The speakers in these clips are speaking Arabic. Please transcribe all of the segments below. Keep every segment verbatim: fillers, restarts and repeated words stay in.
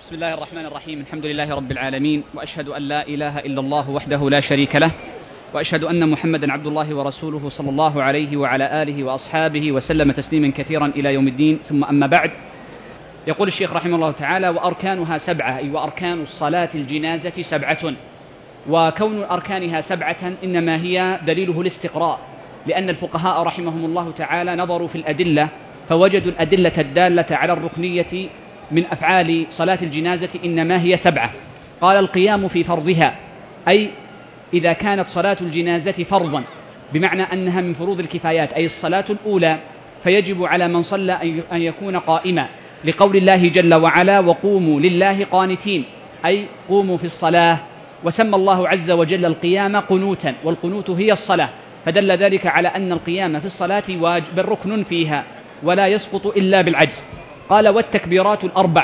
بسم الله الرحمن الرحيم. الحمد لله رب العالمين، وأشهد أن لا إله إلا الله وحده لا شريك له، وأشهد أن محمدا عبد الله ورسوله صلى الله عليه وعلى آله وأصحابه وسلم تسليما كثيرا إلى يوم الدين. ثم أما بعد، يقول الشيخ رحمه الله تعالى: وأركانها سبعة، أي وأركان الصلاة الجنازة سبعة. وكون أركانها سبعة إنما هي دليله الاستقراء، لأن الفقهاء رحمهم الله تعالى نظروا في الأدلة فوجدوا الأدلة الدالة على الركنية من أفعال صلاة الجنازة إنما هي سبعة. قال: القيام في فرضها، أي إذا كانت صلاة الجنازة فرضا، بمعنى أنها من فروض الكفايات، أي الصلاة الأولى، فيجب على من صلى أن يكون قائما، لقول الله جل وعلا: وقوموا لله قانتين، أي قوموا في الصلاة. وسمى الله عز وجل القيام قنوتا، والقنوت هي الصلاة، فدل ذلك على أن القيام في الصلاة واجب ركن فيها ولا يسقط إلا بالعجز. قال: والتكبيرات الأربع،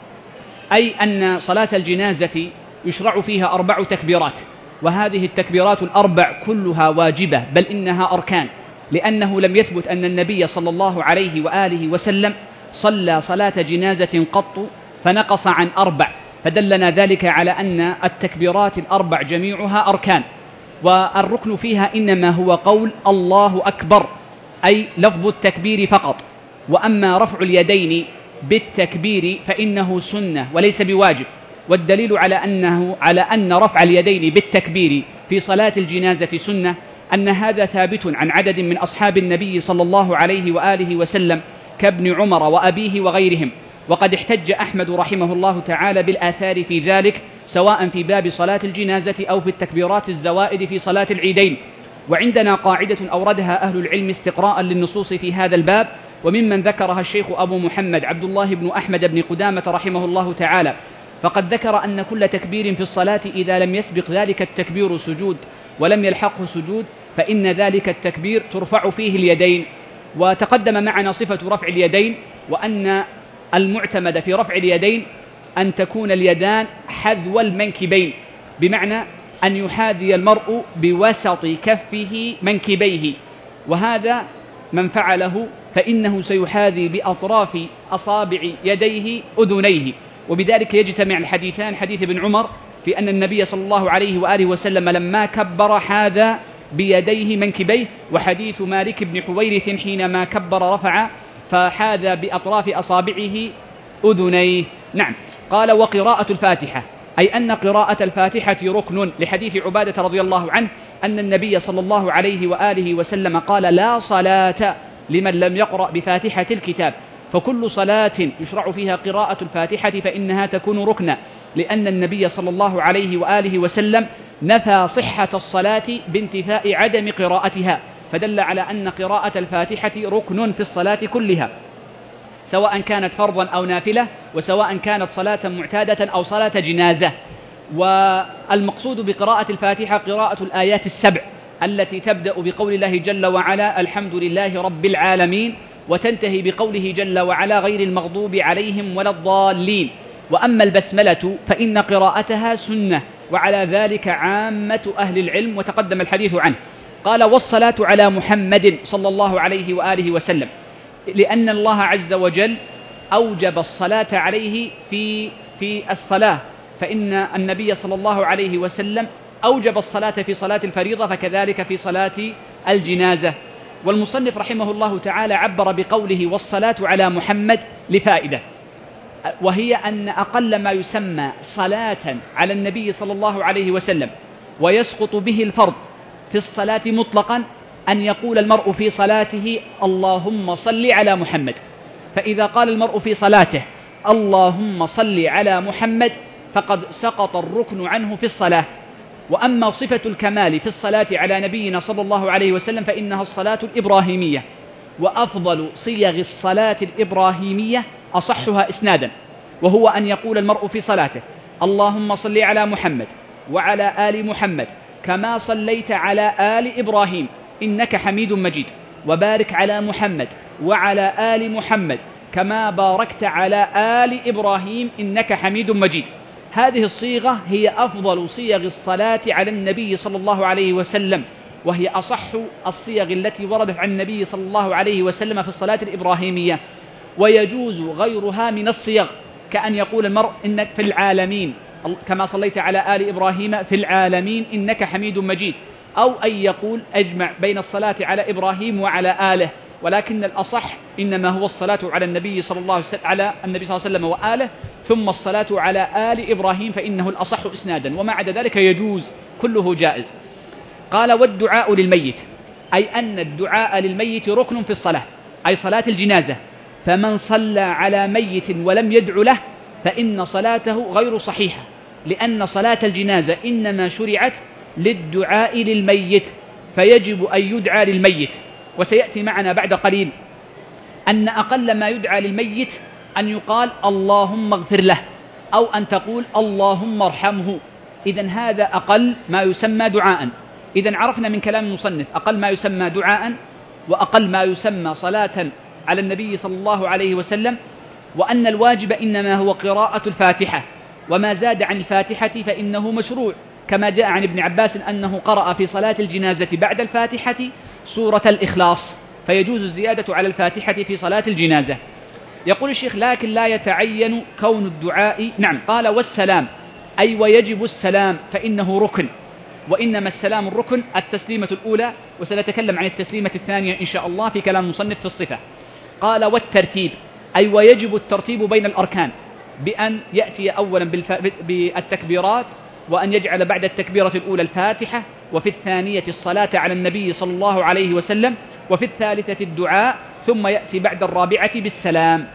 أي أن صلاة الجنازة يشرع فيها أربع تكبيرات، وهذه التكبيرات الأربع كلها واجبة، بل إنها أركان، لأنه لم يثبت أن النبي صلى الله عليه وآله وسلم صلى صلاة جنازة قط فنقص عن أربع، فدلنا ذلك على أن التكبيرات الأربع جميعها أركان، والركن فيها إنما هو قول الله أكبر، أي لفظ التكبير فقط. وأما رفع اليدين بالتكبير فإنه سنة وليس بواجب، والدليل على أنه على أن رفع اليدين بالتكبير في صلاة الجنازة سنة أن هذا ثابت عن عدد من أصحاب النبي صلى الله عليه وآله وسلم كابن عمر وأبيه وغيرهم. وقد احتج أحمد رحمه الله تعالى بالآثار في ذلك، سواء في باب صلاة الجنازة أو في التكبيرات الزوائد في صلاة العيدين. وعندنا قاعدة أوردها أهل العلم استقراء للنصوص في هذا الباب، وممن ذكرها الشيخ أبو محمد عبد الله بن أحمد بن قدامة رحمه الله تعالى، فقد ذكر أن كل تكبير في الصلاة إذا لم يسبق ذلك التكبير سجود ولم يلحقه سجود فإن ذلك التكبير ترفع فيه اليدين. وتقدم معنا صفة رفع اليدين، وأن المعتمد في رفع اليدين أن تكون اليدان حذو المنكبين، بمعنى أن يحاذي المرء بوسط كفه منكبيه، وهذا من فعله فإنه سيحاذي بأطراف أصابع يديه أذنيه. وبذلك يجتمع الحديثان، حديث ابن عمر في أن النبي صلى الله عليه وآله وسلم لما كبر حاذى بيديه منكبيه، وحديث مالك بن حويرث حينما كبر رفع فحاذى بأطراف أصابعه أذنيه. نعم. قال: وقراءة الفاتحة، أي أن قراءة الفاتحة ركن، لحديث عبادة رضي الله عنه أن النبي صلى الله عليه وآله وسلم قال: لا صلاة لمن لم يقرأ بفاتحة الكتاب. فكل صلاة يشرع فيها قراءة الفاتحة فإنها تكون ركنا، لأن النبي صلى الله عليه وآله وسلم نفى صحة الصلاة بانتفاء عدم قراءتها، فدل على أن قراءة الفاتحة ركن في الصلاة كلها، سواء كانت فرضا أو نافلة، وسواء كانت صلاة معتادة أو صلاة جنازة. والمقصود بقراءة الفاتحة قراءة الآيات السبع التي تبدأ بقول الله جل وعلا: الحمد لله رب العالمين، وتنتهي بقوله جل وعلا: غير المغضوب عليهم ولا الضالين. وأما البسملة فإن قراءتها سنة، وعلى ذلك عامة أهل العلم، وتقدم الحديث عنه. قال: والصلاة على محمد صلى الله عليه وآله وسلم، لأن الله عز وجل أوجب الصلاة عليه في في الصلاة، فإن النبي صلى الله عليه وسلم أوجب الصلاة في صلاة الفريضة، فكذلك في صلاة الجنازة. والمصنف رحمه الله تعالى عبر بقوله والصلاة على محمد لفائدة، وهي أن أقل ما يسمى صلاة على النبي صلى الله عليه وسلم ويسقط به الفرض في الصلاة مطلقا أن يقول المرء في صلاته: اللهم صل على محمد. فإذا قال المرء في صلاته: اللهم صل على محمد، فقد سقط الركن عنه في الصلاة. وأما صفة الكمال في الصلاة على نبينا صلى الله عليه وسلم فإنها الصلاة الإبراهيمية، وأفضل صيغ الصلاة الإبراهيمية أصحها إسنادا، وهو أن يقول المرء في صلاته: اللهم صل على محمد وعلى آل محمد كما صليت على آل إبراهيم إنك حميد مجيد، وبارك على محمد وعلى آل محمد كما باركت على آل إبراهيم إنك حميد مجيد. هذه الصيغة هي أفضل صيغ الصلاة على النبي صلى الله عليه وسلم، وهي أصح الصيغ التي وردت عن النبي صلى الله عليه وسلم في الصلاة الإبراهيمية، ويجوز غيرها من الصيغ كأن يقول المرء إنك في العالمين كما صليت على آل إبراهيم في العالمين إنك حميد مجيد، أو أن يقول أجمع بين الصلاة على إبراهيم وعلى آله، ولكن الأصح إنما هو الصلاة على النبي صلى الله عليه وسلم على النبي صلى الله عليه وسلم وآله ثم الصلاة على آل إبراهيم فإنه الأصح إسنادا، وما عدا ذلك يجوز كله جائز. قال والدعاء للميت، أي أن الدعاء للميت ركن في الصلاة، أي صلاة الجنازة، فمن صلى على ميت ولم يدع له فإن صلاته غير صحيحة، لأن صلاة الجنازة إنما شرعت للدعاء للميت، فيجب أن يدعى للميت. وسيأتي معنا بعد قليل أن أقل ما يدعى للميت أن يقال اللهم اغفر له، أو أن تقول اللهم ارحمه، إذن هذا أقل ما يسمى دعاء. إذن عرفنا من كلام المصنف أقل ما يسمى دعاء، وأقل ما يسمى صلاة على النبي صلى الله عليه وسلم، وأن الواجب إنما هو قراءة الفاتحة، وما زاد عن الفاتحة فإنه مشروع، كما جاء عن ابن عباس أنه قرأ في صلاة الجنازة بعد الفاتحة سورة الإخلاص، فيجوز الزيادة على الفاتحة في صلاة الجنازة. يقول الشيخ لكن لا يتعين كون الدعاء، نعم قال والسلام، أي ويجب السلام فإنه ركن، وإنما السلام الركن التسليمة الأولى، وسنتكلم عن التسليمة الثانية إن شاء الله في كلام المصنف في الصفة. قال والترتيب، أي ويجب الترتيب بين الأركان بأن يأتي أولا بالتكبيرات، وأن يجعل بعد التكبيرة الأولى الفاتحة، وفي الثانية الصلاة على النبي صلى الله عليه وسلم، وفي الثالثة الدعاء، ثم يأتي بعد الرابعة بالسلام.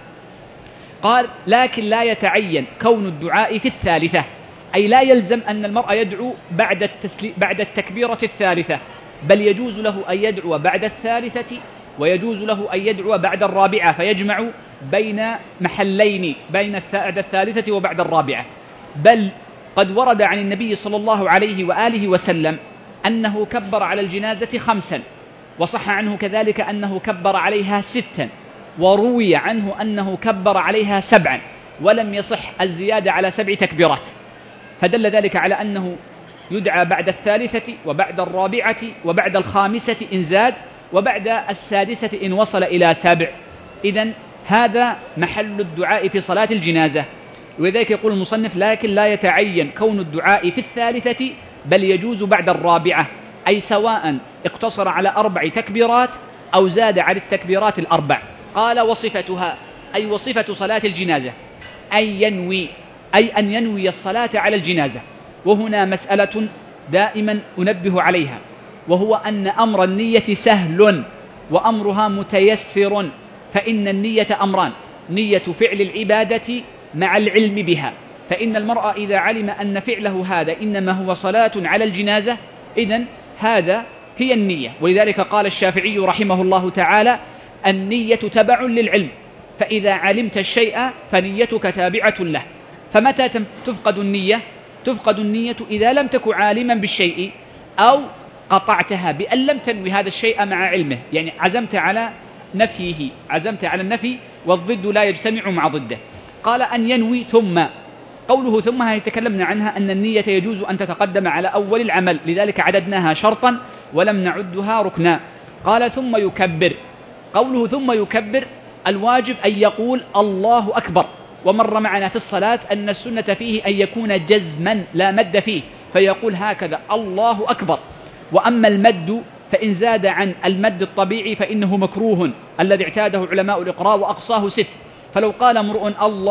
قال لكن لا يتعين كون الدعاء في الثالثة، أي لا يلزم أن المرء يدعو بعد, بعد التكبيرة الثالثة، بل يجوز له أن يدعو بعد الثالثة، ويجوز له أن يدعو بعد الرابعة، فيجمع بين محلين بين بعد الثالثة وبعد الرابعة. بل قد ورد عن النبي صلى الله عليه وآله وسلم أنه كبر على الجنازة خمسا، وصح عنه كذلك أنه كبر عليها ستا، وروي عنه أنه كبر عليها سبعا، ولم يصح الزيادة على سبع تكبيرات، فدل ذلك على أنه يدعى بعد الثالثة وبعد الرابعة وبعد الخامسة إن زاد، وبعد السادسة إن وصل إلى سبع. إذن هذا محل الدعاء في صلاة الجنازة. ولذلك يقول المصنف لكن لا يتعين كون الدعاء في الثالثة، بل يجوز بعد الرابعة، أي سواء اقتصر على أربع تكبيرات أو زاد على التكبيرات الأربع. قال وصفتها، أي وصفة صلاة الجنازة، أي ينوي، أي أن ينوي الصلاة على الجنازة. وهنا مسألة دائما أنبه عليها، وهو أن أمر النية سهل وأمرها متيسر، فإن النية أمران: نية فعل العبادة مع العلم بها، فإن المرء إذا علم أن فعله هذا إنما هو صلاة على الجنازة، إذن هذا هي النية. ولذلك قال الشافعي رحمه الله تعالى النية تبع للعلم، فإذا علمت الشيء فنيتك تابعة له. فمتى تفقد النية؟ تفقد النية إذا لم تكن عالما بالشيء، أو قطعتها بأن لم تنوي هذا الشيء مع علمه، يعني عزمت على نفيه، عزمت على النفي، والضد لا يجتمع مع ضده. قال أن ينوي. ثم قوله ثم هي تكلمنا عنها أن النية يجوز أن تتقدم على أول العمل، لذلك عددناها شرطا ولم نعدها ركنا. قال ثم يكبر. قوله ثم يكبر الواجب أن يقول الله أكبر، ومر معنا في الصلاة أن السنة فيه أن يكون جزما لا مد فيه، فيقول هكذا الله أكبر. وأما المد فإن زاد عن المد الطبيعي فإنه مكروه الذي اعتاده علماء الإقراء وأقصاه ست، فلو قال امرؤ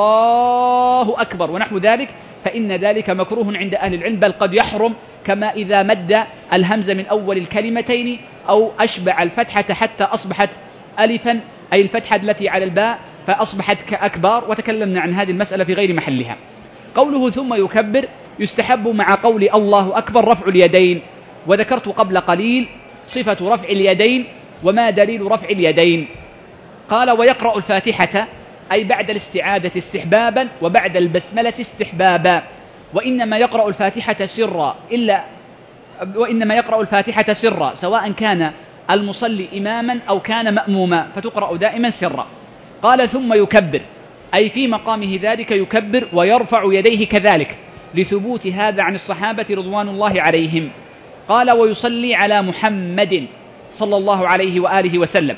الله أكبر ونحو ذلك فإن ذلك مكروه عند أهل العلم، بل قد يحرم، كما إذا مد الهمزة من أول الكلمتين أو أشبع الفتحة حتى أصبحت ألفا، أي الفتحة التي على الباء فأصبحت كأكبر، وتكلمنا عن هذه المسألة في غير محلها. قوله ثم يكبر يستحب مع قول الله أكبر رفع اليدين، وذكرت قبل قليل صفة رفع اليدين وما دليل رفع اليدين. قال ويقرأ الفاتحة، أي بعد الاستعادة استحبابا وبعد البسملة استحبابا، وإنما يقرأ الفاتحة سرا إلا وإنما يقرأ الفاتحة سرا سواء كان المصلي إماما أو كان مأموما، فتقرأ دائما سرا. قال ثم يكبر، أي في مقامه ذلك يكبر ويرفع يديه كذلك، لثبوت هذا عن الصحابة رضوان الله عليهم. قال ويصلي على محمد صلى الله عليه وآله وسلم.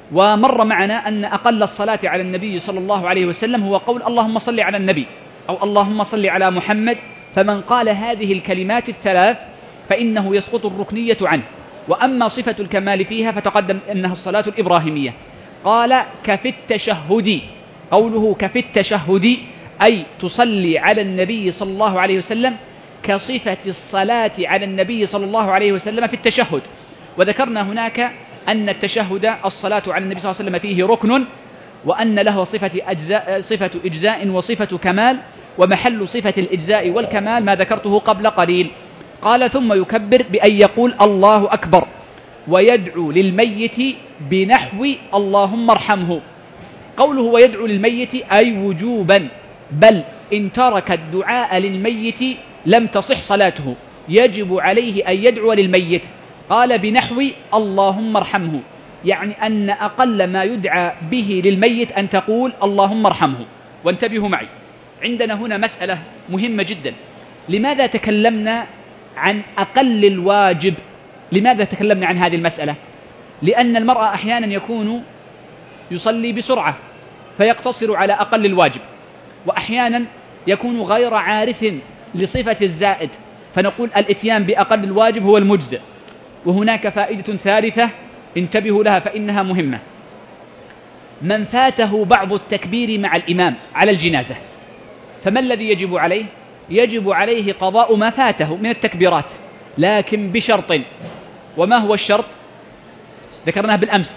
ومر معنا أن أقل الصلاة على النبي صلى الله عليه وسلم هو قول اللهم صل على النبي أو اللهم صل على محمد، فمن قال هذه الكلمات الثلاث فإنه يسقط الركنية عنه. وأما صفة الكمال فيها فتقدم أنها الصلاة الإبراهيمية. قال كفي التشهد، قوله كفي التشهد أي تصلي على النبي صلى الله عليه وسلم كصفة الصلاة على النبي صلى الله عليه وسلم في التشهد. وذكرنا هناك أن التشهد الصلاة على النبي صلى الله عليه وسلم فيه ركن، وأن له صفة أجزاء صفة إجزاء وصفة كمال، ومحل صفة الإجزاء والكمال ما ذكرته قبل قليل. قال ثم يكبر بأن يقول الله أكبر، ويدعو للميت بنحو اللهم ارحمه. قوله ويدعو للميت أي وجوبا، بل إن ترك الدعاء للميت لم تصح صلاته، يجب عليه أن يدعو للميت. قال بنحو اللهم ارحمه، يعني أن أقل ما يدعى به للميت أن تقول اللهم ارحمه. وانتبهوا معي، عندنا هنا مسألة مهمة جدا. لماذا تكلمنا عن أقل الواجب؟ لماذا تكلمنا عن هذه المسألة؟ لأن المرأة أحيانا يكون يصلي بسرعة فيقتصر على أقل الواجب، وأحيانا يكون غير عارف لصفة الزائد فنقول الإتيان بأقل الواجب هو المجزئ. وهناك فائدة ثالثة انتبهوا لها فإنها مهمة. من فاته بعض التكبير مع الإمام على الجنازة فما الذي يجب عليه؟ يجب عليه قضاء ما فاته من التكبيرات، لكن بشرط. وما هو الشرط؟ ذكرناه بالأمس،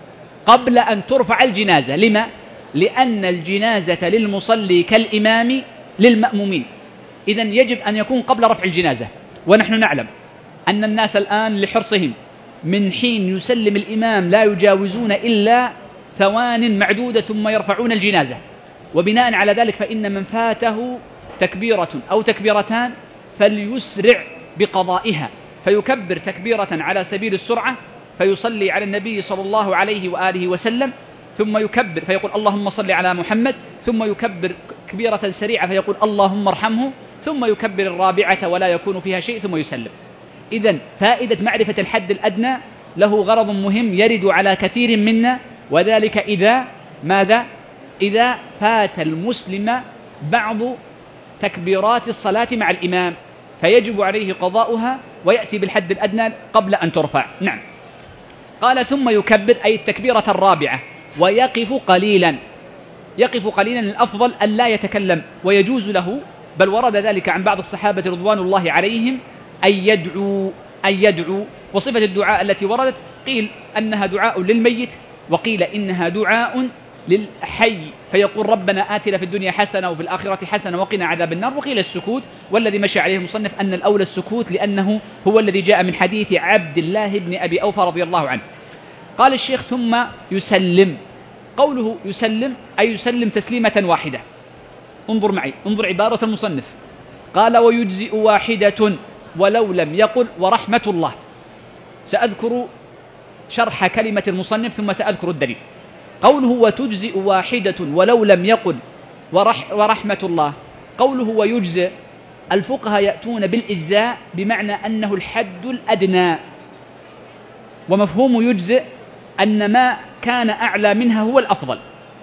قبل أن ترفع الجنازة. لما؟ لأن الجنازة للمصلي كالإمام للمأمومين، إذن يجب أن يكون قبل رفع الجنازة. ونحن نعلم أن الناس الآن لحرصهم من حين يسلم الإمام لا يجاوزون إلا ثوان معدودة ثم يرفعون الجنازة، وبناء على ذلك فإن من فاته تكبيرة أو تكبيرتان فليسرع بقضائها، فيكبر تكبيرة على سبيل السرعة فيصلي على النبي صلى الله عليه وآله وسلم، ثم يكبر فيقول اللهم صل على محمد، ثم يكبر كبيرة سريعة فيقول اللهم ارحمه، ثم يكبر الرابعة ولا يكون فيها شيء ثم يسلم. إذن فائدة معرفة الحد الأدنى له غرض مهم يرد على كثير منا، وذلك إذا ماذا؟ إذا فات المسلم بعض تكبيرات الصلاة مع الإمام فيجب عليه قضاؤها ويأتي بالحد الأدنى قبل أن ترفع. نعم. قال ثم يكبر أي التكبيرة الرابعة ويقف قليلا. يقف قليلا الأفضل أن لا يتكلم، ويجوز له، بل ورد ذلك عن بعض الصحابة رضوان الله عليهم أن يدعو أن يدعو وصفة الدعاء التي وردت قيل أنها دعاء للميت، وقيل إنها دعاء للحي فيقول ربنا آتنا في الدنيا حسنة وفي الآخرة حسنة وقنا عذاب النار. وقيل السكوت، والذي مشى عليه المصنف أن الأولى السكوت لأنه هو الذي جاء من حديث عبد الله بن أبي أوفى رضي الله عنه. قال الشيخ ثم يسلم. قوله يسلم أي يسلم تسليمة واحدة. انظر معي، انظر عبارة المصنف، قال ويجزئ واحدة ولو لم يقل ورحمة الله. سأذكر شرح كلمة المصنف ثم سأذكر الدليل. قوله وتجزئ واحدة ولو لم يقل ورح ورحمة الله، قوله ويجزئ الفقهاء يأتون بالإجزاء بمعنى أنه الحد الأدنى، ومفهوم يجزئ أن ما كان أعلى منها هو الأفضل.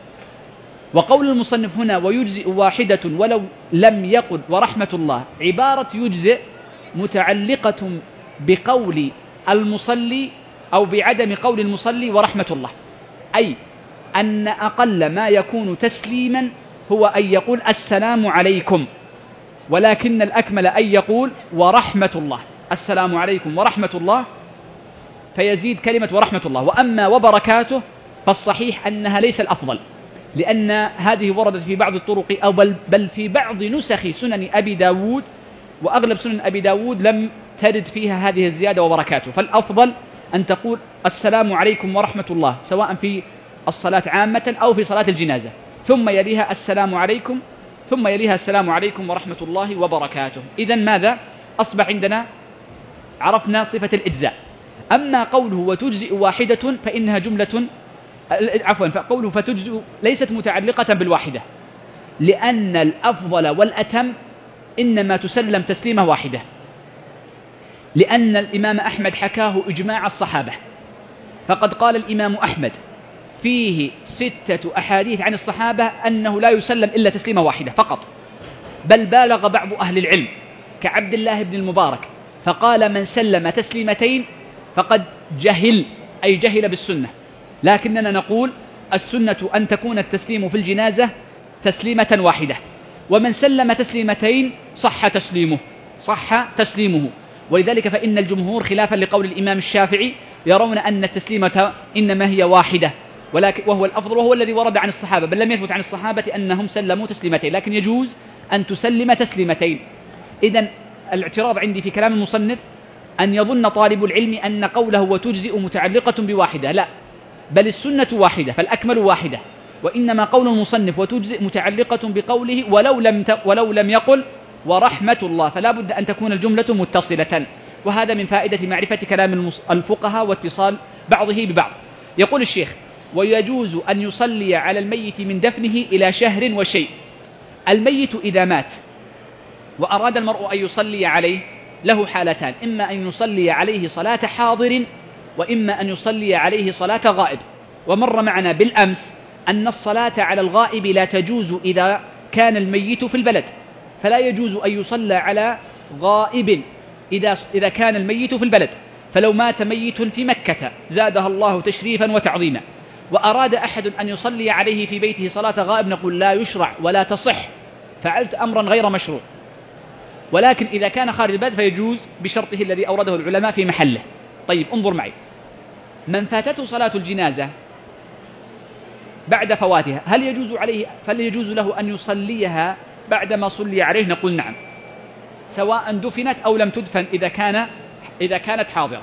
وقول المصنف هنا ويجزئ واحدة ولو لم يقل ورحمة الله، عبارة يجزئ متعلقة بقول المصلي أو بعدم قول المصلي ورحمة الله، أي أن أقل ما يكون تسليما هو أن يقول السلام عليكم، ولكن الأكمل أن يقول ورحمة الله، السلام عليكم ورحمة الله، فيزيد كلمة ورحمة الله. وأما وبركاته فالصحيح أنها ليس الأفضل، لأن هذه وردت في بعض الطرق أو بل, بل في بعض نسخ سنن أبي داود، وأغلب سنن أبي داود لم ترد فيها هذه الزيادة وبركاته. فالأفضل أن تقول السلام عليكم ورحمة الله سواء في الصلاة عامة أو في صلاة الجنازة، ثم يليها السلام عليكم، ثم يليها السلام عليكم ورحمة الله وبركاته. إذن ماذا أصبح عندنا؟ عرفنا صفة الإجزاء. أما قوله وتجزئ واحدة فإنها جملة عفوا فقوله فتجزئ ليست متعلقة بالواحدة، لأن الأفضل والأتم إنما تسلم تسليمة واحدة، لأن الإمام أحمد حكاه إجماع الصحابة، فقد قال الإمام أحمد فيه ستة أحاديث عن الصحابة أنه لا يسلم إلا تسليمة واحدة فقط، بل بالغ بعض أهل العلم كعبد الله بن المبارك فقال من سلم تسليمتين فقد جهل، أي جهل بالسنة. لكننا نقول السنة أن تكون التسليم في الجنازة تسليمة واحدة، ومن سلم تسليمتين صح تسليمه صح تسليمه ولذلك فإن الجمهور خلافا لقول الإمام الشافعي يرون أن التسليمة إنما هي واحدة، ولكن وهو الأفضل وهو الذي ورد عن الصحابة، بل لم يثبت عن الصحابة أنهم سلموا تسليمتين، لكن يجوز أن تسلم تسليمتين. إذن الاعتراض عندي في كلام المصنف أن يظن طالب العلم أن قوله وتجزئ متعلقة بواحدة، لا، بل السنة واحدة فالأكمل واحدة، وإنما قول المصنف وتجزئ متعلقة بقوله ولو لم ت... ولو لم يقل ورحمة الله، فلا بد أن تكون الجملة متصلة، وهذا من فائدة معرفة كلام الفقهاء واتصال بعضه ببعض. يقول الشيخ ويجوز أن يصلي على الميت من دفنه إلى شهر وشيء. الميت إذا مات وأراد المرء أن يصلي عليه له حالتان، إما أن يصلي عليه صلاة حاضر وإما أن يصلي عليه صلاة غائب. ومر معنا بالأمس أن الصلاة على الغائب لا تجوز إذا كان الميت في البلد، فلا يجوز أن يصلى على غائب إذا إذا كان الميت في البلد. فلو مات ميت في مكة زادها الله تشريفا وتعظيما وأراد أحد أن يصلي عليه في بيته صلاة غائب نقول لا يشرع ولا تصح، فعلت أمرا غير مشروع. ولكن إذا كان خارج البلد فيجوز بشرطه الذي أورده العلماء في محله. طيب انظر معي، من فاتته صلاة الجنازة بعد فواتها هل يجوز عليه فهل يجوز له أن يصليها بعدما صلي عليه؟ نقول نعم، سواء دفنت أو لم تدفن إذا كان إذا كانت حاضرة.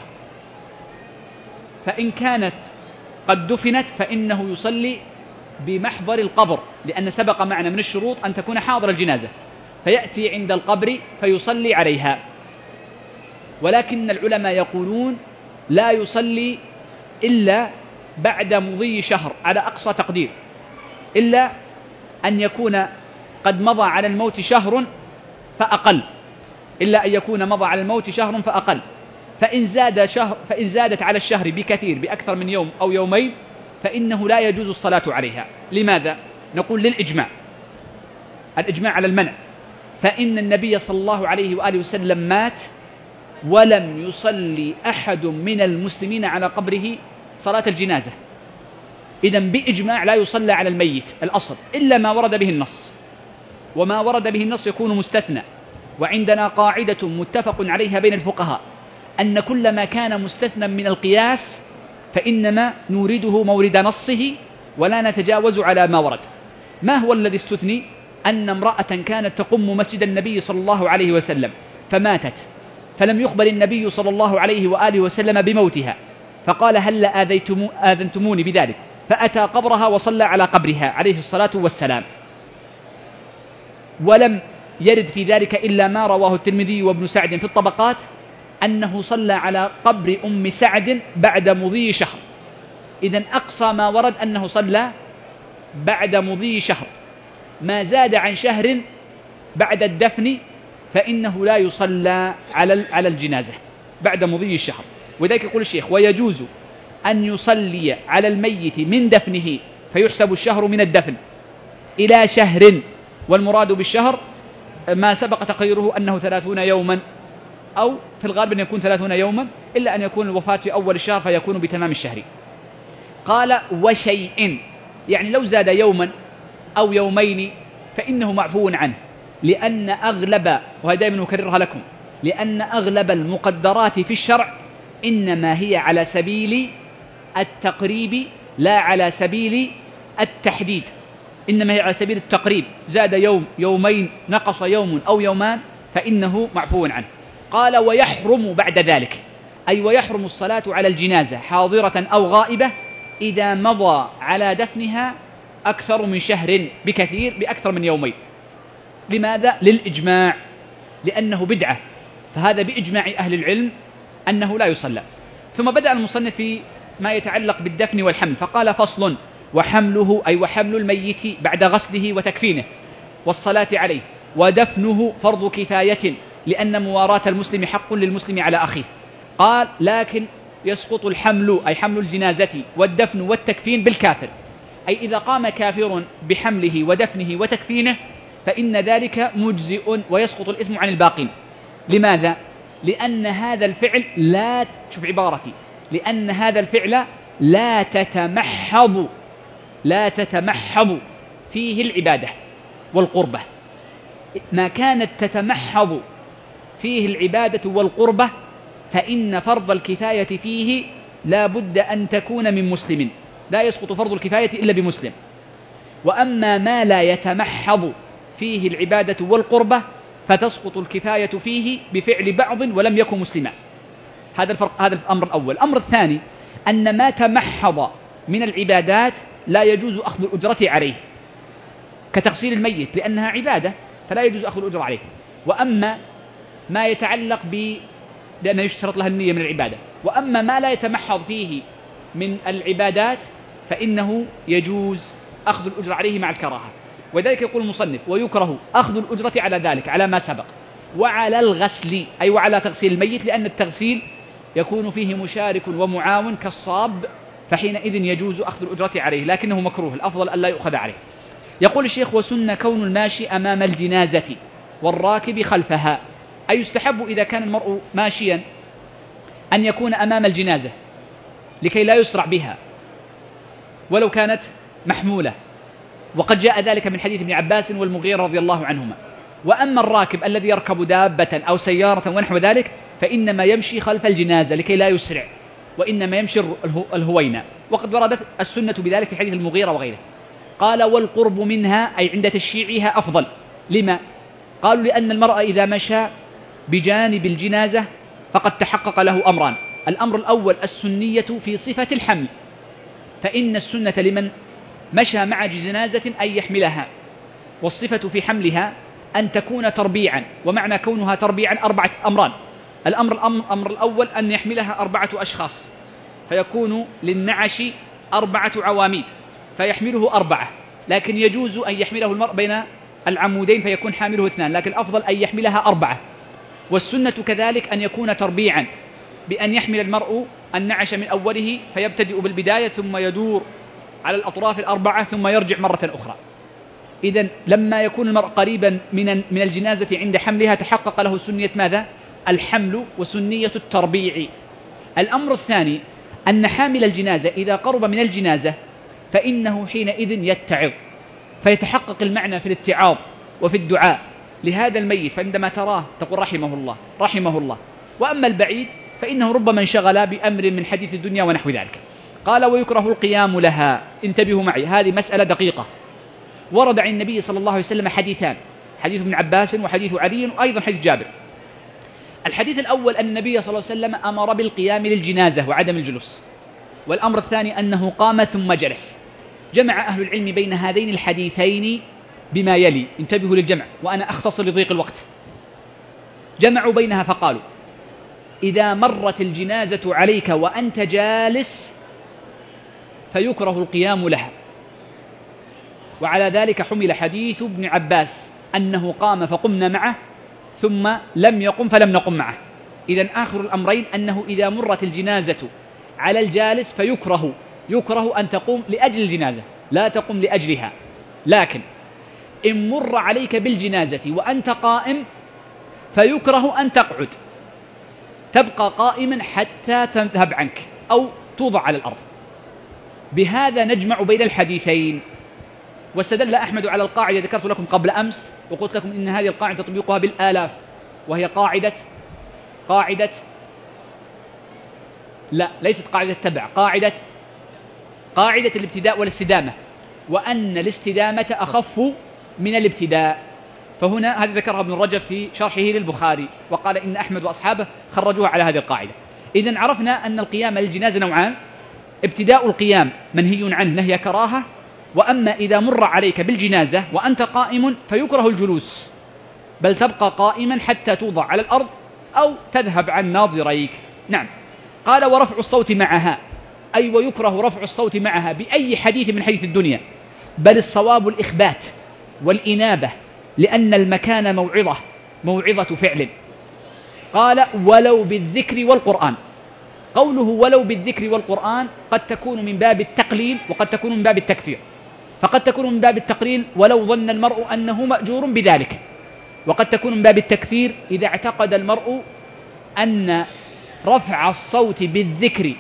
فإن كانت قد دفنت فإنه يصلي بمحضر القبر، لأن سبق معنا من الشروط أن تكون حاضر الجنازة، فيأتي عند القبر فيصلي عليها. ولكن العلماء يقولون لا يصلي إلا بعد مضي شهر على أقصى تقدير، إلا أن يكون قد مضى على الموت شهر فأقل، إلا أن يكون مضى على الموت شهر فأقل. فإن زاد شهر فإن زادت على الشهر بكثير بأكثر من يوم أو يومين فإنه لا يجوز الصلاة عليها. لماذا؟ نقول للإجماع، الإجماع على المنع. فإن النبي صلى الله عليه وآله وسلم مات ولم يصلي أحد من المسلمين على قبره صلاة الجنازة، إذن بإجماع لا يصلى على الميت الأصل إلا ما ورد به النص، وما ورد به النص يكون مستثنى. وعندنا قاعدة متفق عليها بين الفقهاء أن كل ما كان مستثنى من القياس فإنما نورده مورد نصه ولا نتجاوز على ما ورد. ما هو الذي استثني؟ أن امرأة كانت تقم مسجد النبي صلى الله عليه وسلم فماتت، فلم يخبر النبي صلى الله عليه وآله وسلم بموتها، فقال هل آذنتموني بذلك؟ فأتى قبرها وصلى على قبرها عليه الصلاة والسلام. ولم يرد في ذلك إلا ما رواه الترمذي وابن سعد في الطبقات أنه صلى على قبر أم سعد بعد مضي شهر. إذن أقصى ما ورد أنه صلى بعد مضي شهر، ما زاد عن شهر بعد الدفن فإنه لا يصلى على على الجنازة بعد مضي الشهر. وذلك يقول الشيخ ويجوز أن يصلي على الميت من دفنه فيحسب الشهر من الدفن إلى شهر، والمراد بالشهر ما سبق تقريره أنه ثلاثون يوما، أو في الغالب أن يكون ثلاثون يوما، إلا أن يكون الوفاة في أول الشهر فيكون بتمام الشهر. قال وشيء، يعني لو زاد يوما أو يومين فإنه معفو عنه، لأن أغلب، وهذا دائما نكررها لكم، لأن أغلب المقدرات في الشرع إنما هي على سبيل التقريب لا على سبيل التحديد، إنما هي على سبيل التقريب، زاد يوم يومين نقص يوم أو يومان فإنه معفو عنه. قال ويحرم بعد ذلك، أي ويحرم الصلاة على الجنازة حاضرة أو غائبة إذا مضى على دفنها أكثر من شهر بكثير بأكثر من يومين. لماذا؟ للإجماع، لأنه بدعة، فهذا بإجماع أهل العلم أنه لا يصلى. ثم بدأ المصنف في ما يتعلق بالدفن والحمل فقال فصل وحمله، أي وحمل الميت بعد غسله وتكفينه والصلاة عليه، ودفنه فرض كفاية لأن مواراة المسلم حق للمسلم على أخيه. قال لكن يسقط الحمل أي حمل الجنازة والدفن والتكفين بالكافر، أي إذا قام كافر بحمله ودفنه وتكفينه فإن ذلك مجزئ ويسقط الإثم عن الباقين. لماذا؟ لأن هذا الفعل لا شوف عبارتي لأن هذا الفعل لا تتمحض لا تتمحض فيه العبادة والقربة. ما كانت تتمحض فيه العبادة والقربة فإن فرض الكفاية فيه لا بد أن تكون من مسلم، لا يسقط فرض الكفاية إلا بمسلم. وأما ما لا يتمحض فيه العبادة والقربة فتسقط الكفاية فيه بفعل بعض ولم يكن مسلما. هذا الفرق، هذا الأمر الأول. الأمر الثاني أن ما تمحض من العبادات لا يجوز أخذ الأجرة عليه، كتغسيل الميت لأنها عبادة فلا يجوز أخذ الأجرة عليه. وأما ما يتعلق ب لأنه يشترط لها النية من العبادة. وأما ما لا يتمحض فيه من العبادات فإنه يجوز أخذ الأجرة عليه مع الكراهة. وذلك يقول المصنف ويكره أخذ الأجرة على ذلك على ما سبق، وعلى الغسل أي وعلى تغسيل الميت، لأن التغسيل يكون فيه مشارك ومعاون كالصاب، فحينئذ يجوز أخذ الأجرة عليه، لكنه مكروه، الأفضل أن لا يؤخذ عليه. يقول الشيخ وسن كون الماشي أمام الجنازة والراكب خلفها، أي يستحب إذا كان المرء ماشيا أن يكون أمام الجنازة لكي لا يسرع بها ولو كانت محمولة، وقد جاء ذلك من حديث ابن عباس والمغيرة رضي الله عنهما. وأما الراكب الذي يركب دابة أو سيارة ونحو ذلك فإنما يمشي خلف الجنازة لكي لا يسرع، وإنما يمشي الهوينة، وقد وردت السنة بذلك في حديث المغيرة وغيره. قال والقرب منها أي عند تشييعها أفضل. لما؟ قالوا لأن المرء إذا مشى بجانب الجنازة فقد تحقق له أمران. الأمر الأول السنية في صفة الحمل، فإن السنة لمن مشى مع جنازة أن يحملها، والصفة في حملها أن تكون تربيعا، ومعنى كونها تربيعا أربعة أمران. الأمر الأمر الأول أن يحملها أربعة أشخاص، فيكون للنعش أربعة عواميد فيحمله أربعة، لكن يجوز أن يحمله المرء بين العمودين فيكون حامله اثنان، لكن الأفضل أن يحملها أربعة. والسنة كذلك أن يكون تربيعا، بأن يحمل المرء النعش من أوله فيبتدئ بالبداية ثم يدور على الأطراف الأربعة ثم يرجع مرة أخرى. إذن لما يكون المرء قريبا من من الجنازة عند حملها تحقق له سنية ماذا؟ الحمل وسنية التربيع. الأمر الثاني أن حامل الجنازة إذا قرب من الجنازة فإنه حينئذ يتعظ، فيتحقق المعنى في الاتعاظ وفي الدعاء لهذا الميت، فعندما تراه تقول رحمه الله رحمه الله. وأما البعيد فإنه ربما انشغل بأمر من حديث الدنيا ونحو ذلك. قال ويكره القيام لها. انتبهوا معي، هذه مسألة دقيقة. ورد عن النبي صلى الله عليه وسلم حديثان، حديث ابن عباس وحديث علي وأيضا حديث جابر. الحديث الأول أن النبي صلى الله عليه وسلم أمر بالقيام للجنازة وعدم الجلوس، والأمر الثاني أنه قام ثم جلس. جمع أهل العلم بين هذين الحديثين بما يلي، انتبهوا للجمع وأنا أختصر لضيق الوقت. جمعوا بينها فقالوا إذا مرت الجنازة عليك وأنت جالس فيكره القيام لها، وعلى ذلك حمل حديث ابن عباس أنه قام فقمنا معه ثم لم يقم فلم نقم معه. إذن آخر الأمرين أنه إذا مرت الجنازة على الجالس فيكره يكره أن تقوم لأجل الجنازة، لا تقوم لأجلها. لكن إن مر عليك بالجنازة وأنت قائم فيكره أن تقعد، تبقى قائما حتى تذهب عنك أو توضع على الأرض. بهذا نجمع بين الحديثين. واستدل أحمد على القاعدة ذكرت لكم قبل أمس وقلت لكم إن هذه القاعدة تطبيقها بالآلاف، وهي قاعدة قاعدة لا ليست قاعدة تبع، قاعدة قاعدة الابتداء والاستدامة، وأن الاستدامة أخف من الابتداء. فهنا هذا ذكرها ابن رجب في شرحه للبخاري، وقال إن أحمد وأصحابه خرجوها على هذه القاعدة. إذن عرفنا أن القيام للجنازة نوعان: ابتداء القيام منهي عنه نهي كراهة، وأما إذا مر عليك بالجنازة وأنت قائم فيكره الجلوس، بل تبقى قائما حتى توضع على الأرض أو تذهب عن ناظريك. نعم. قال ورفع الصوت معها، أي ويكره رفع الصوت معها بأي حديث من حديث الدنيا، بل الصواب الإخبات والإنابة، لأن المكان موعظة موعظة فعل. قال ولو بالذكر والقرآن، قوله ولو بالذكر والقرآن قد تكون من باب التقليل وقد تكون من باب التكثير. فقد تكون من باب التقليل ولو ظن المرء أنه مأجور بذلك، وقد تكون من باب التكثير إذا اعتقد المرء أن رفع الصوت بالذكر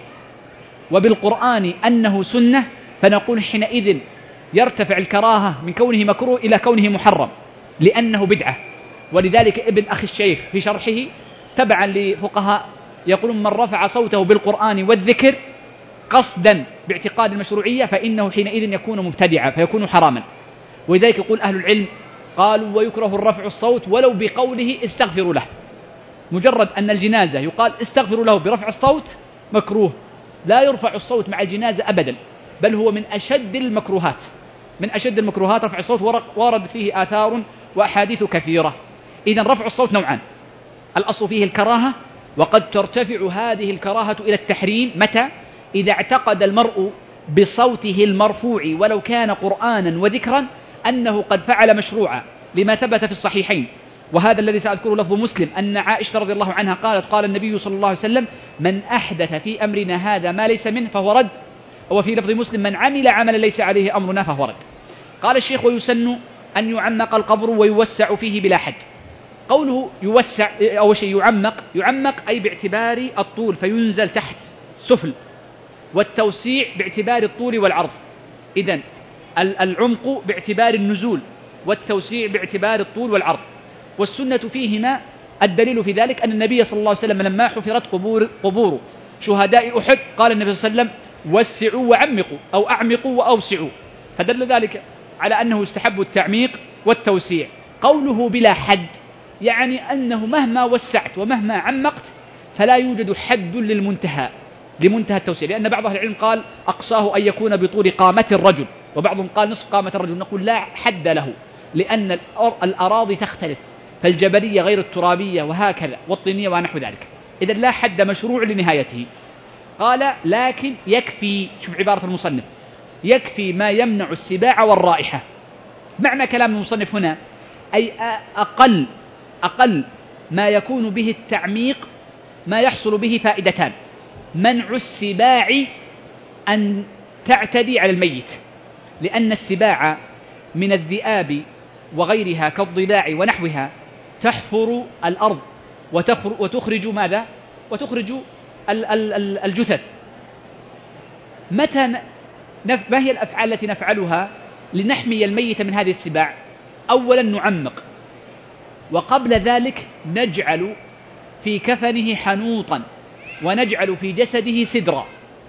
وبالقرآن أنه سنة، فنقول حينئذ يرتفع الكراهة من كونه مكروه إلى كونه محرم لأنه بدعة. ولذلك ابن أخي الشيخ في شرحه تبعا لفقهاء يقولون من رفع صوته بالقرآن والذكر قصدا باعتقاد المشروعية فإنه حينئذ يكون مبتدعا فيكون حراما. ولذلك يقول أهل العلم قالوا ويكره الرفع الصوت ولو بقوله استغفروا له. مجرد أن الجنازة يقال استغفروا له برفع الصوت مكروه، لا يرفع الصوت مع الجنازة أبدا، بل هو من أشد المكروهات من أشد المكروهات رفع الصوت، وردت فيه آثار وأحاديث كثيرة. إذن رفع الصوت نوعان، الأصل فيه الكراهة، وقد ترتفع هذه الكراهة إلى التحريم متى؟ إذا اعتقد المرء بصوته المرفوع ولو كان قرآنا وذكرا أنه قد فعل مشروعا، لما ثبت في الصحيحين، وهذا الذي سأذكره لفظ مسلم أن عائشة رضي الله عنها قالت قال النبي صلى الله عليه وسلم من أحدث في أمرنا هذا ما ليس منه فهو رد، وفي لفظ مسلم من عمل عملا ليس عليه أمرنا فهو رد. قال الشيخ ويسن أن يعمق القبر ويوسع فيه بلا حد. قوله يوسع أو شيء يعمق، يعمق أي باعتبار الطول فينزل تحت سفل، والتوسيع باعتبار الطول والعرض. إذن العمق باعتبار النزول والتوسيع باعتبار الطول والعرض. والسنة فيهما الدليل في ذلك أن النبي صلى الله عليه وسلم لما حفرت قبور, قبور شهداء أحد قال النبي صلى الله عليه وسلم وسعوا وعمقوا أو أعمقوا وأوسعوا، فدل ذلك على أنه يستحب التعميق والتوسيع. قوله بلا حد يعني أنه مهما وسعت ومهما عمقت فلا يوجد حد للمنتهى لمنتهى التوسيع، لأن بعض أهل العلم قال أقصاه أن يكون بطول قامة الرجل، وبعضهم قال نصف قامة الرجل. نقول لا حد له، لأن الأراضي تختلف، فالجبلية غير الترابية وهكذا والطينية ونحو ذلك. إذن لا حد مشروع لنهايته. قال لكن يكفي، شوف عبارة المصنف، يكفي ما يمنع السباع والرائحة. معنى كلام المصنف هنا أي أقل أقل ما يكون به التعميق ما يحصل به فائدتان: منع السباع أن تعتدي على الميت، لأن السباع من الذئاب وغيرها كالضباع ونحوها تحفر الأرض وتخرج ماذا؟ وتخرج الجثث. متى ما هي الأفعال التي نفعلها لنحمي الميت من هذه السباع؟ أولا نعمق، وقبل ذلك نجعل في كفنه حنوطا ونجعل في جسده سدرا،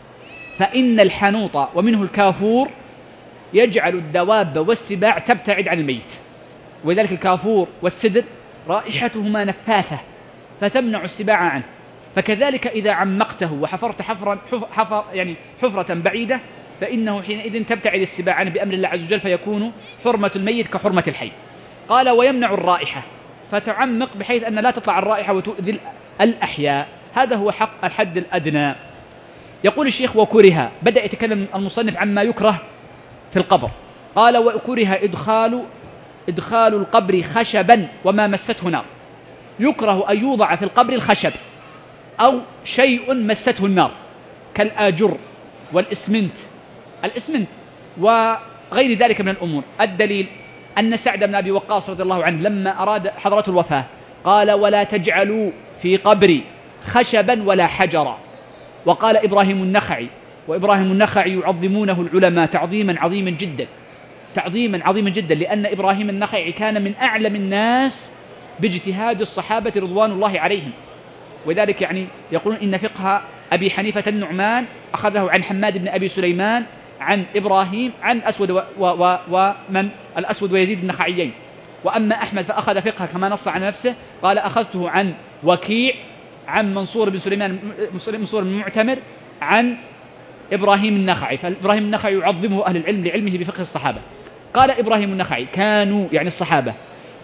فإن الحنوط ومنه الكافور يجعل الدواب والسباع تبتعد عن الميت، وذلك الكافور والسدر رائحتهما نفاثة فتمنع السباع عنه. فكذلك إذا عمقته وحفرت حفرا حفر يعني حفرة بعيدة فإنه حينئذ تبتعد السباع عنه بأمر الله عز وجل، فيكون حرمة الميت كحرمة الحي. قال ويمنع الرائحة، فتعمق بحيث أن لا تطلع الرائحة وتؤذي الأحياء. هذا هو حق الحد الأدنى. يقول الشيخ وكره، بدأ يتكلم المصنف عما يكره في القبر. قال وكره إدخال إدخال القبر خشبا وما مسته نار. يكره أن يوضع في القبر الخشب أو شيء مسته النار كالآجر والإسمنت الإسمنت وغير ذلك من الأمور. الدليل أن سعد بن أبي وقاص رضي الله عنه لما أراد حضرة الوفاة قال ولا تجعلوا في قبري خشبا ولا حجرا. وقال إبراهيم النخعي، وإبراهيم النخعي يعظمونه العلماء تعظيما عظيما جدا تعظيما عظيما جدا لأن إبراهيم النخعي كان من أعلم الناس باجتهاد الصحابة رضوان الله عليهم. وذلك يعني يقولون إن فقه أبي حنيفة النعمان أخذه عن حماد بن أبي سليمان عن إبراهيم عن أسود و و ومن الأسود ويزيد النخعيين. وأما أحمد فأخذ فقه كما نص على نفسه قال أخذته عن وكيع عن منصور بن سليمان منصور بن معتمر عن إبراهيم النخعي. فإبراهيم النخعي يعظمه أهل العلم لعلمه بفقه الصحابة. قال إبراهيم النخعي كانوا يعني الصحابة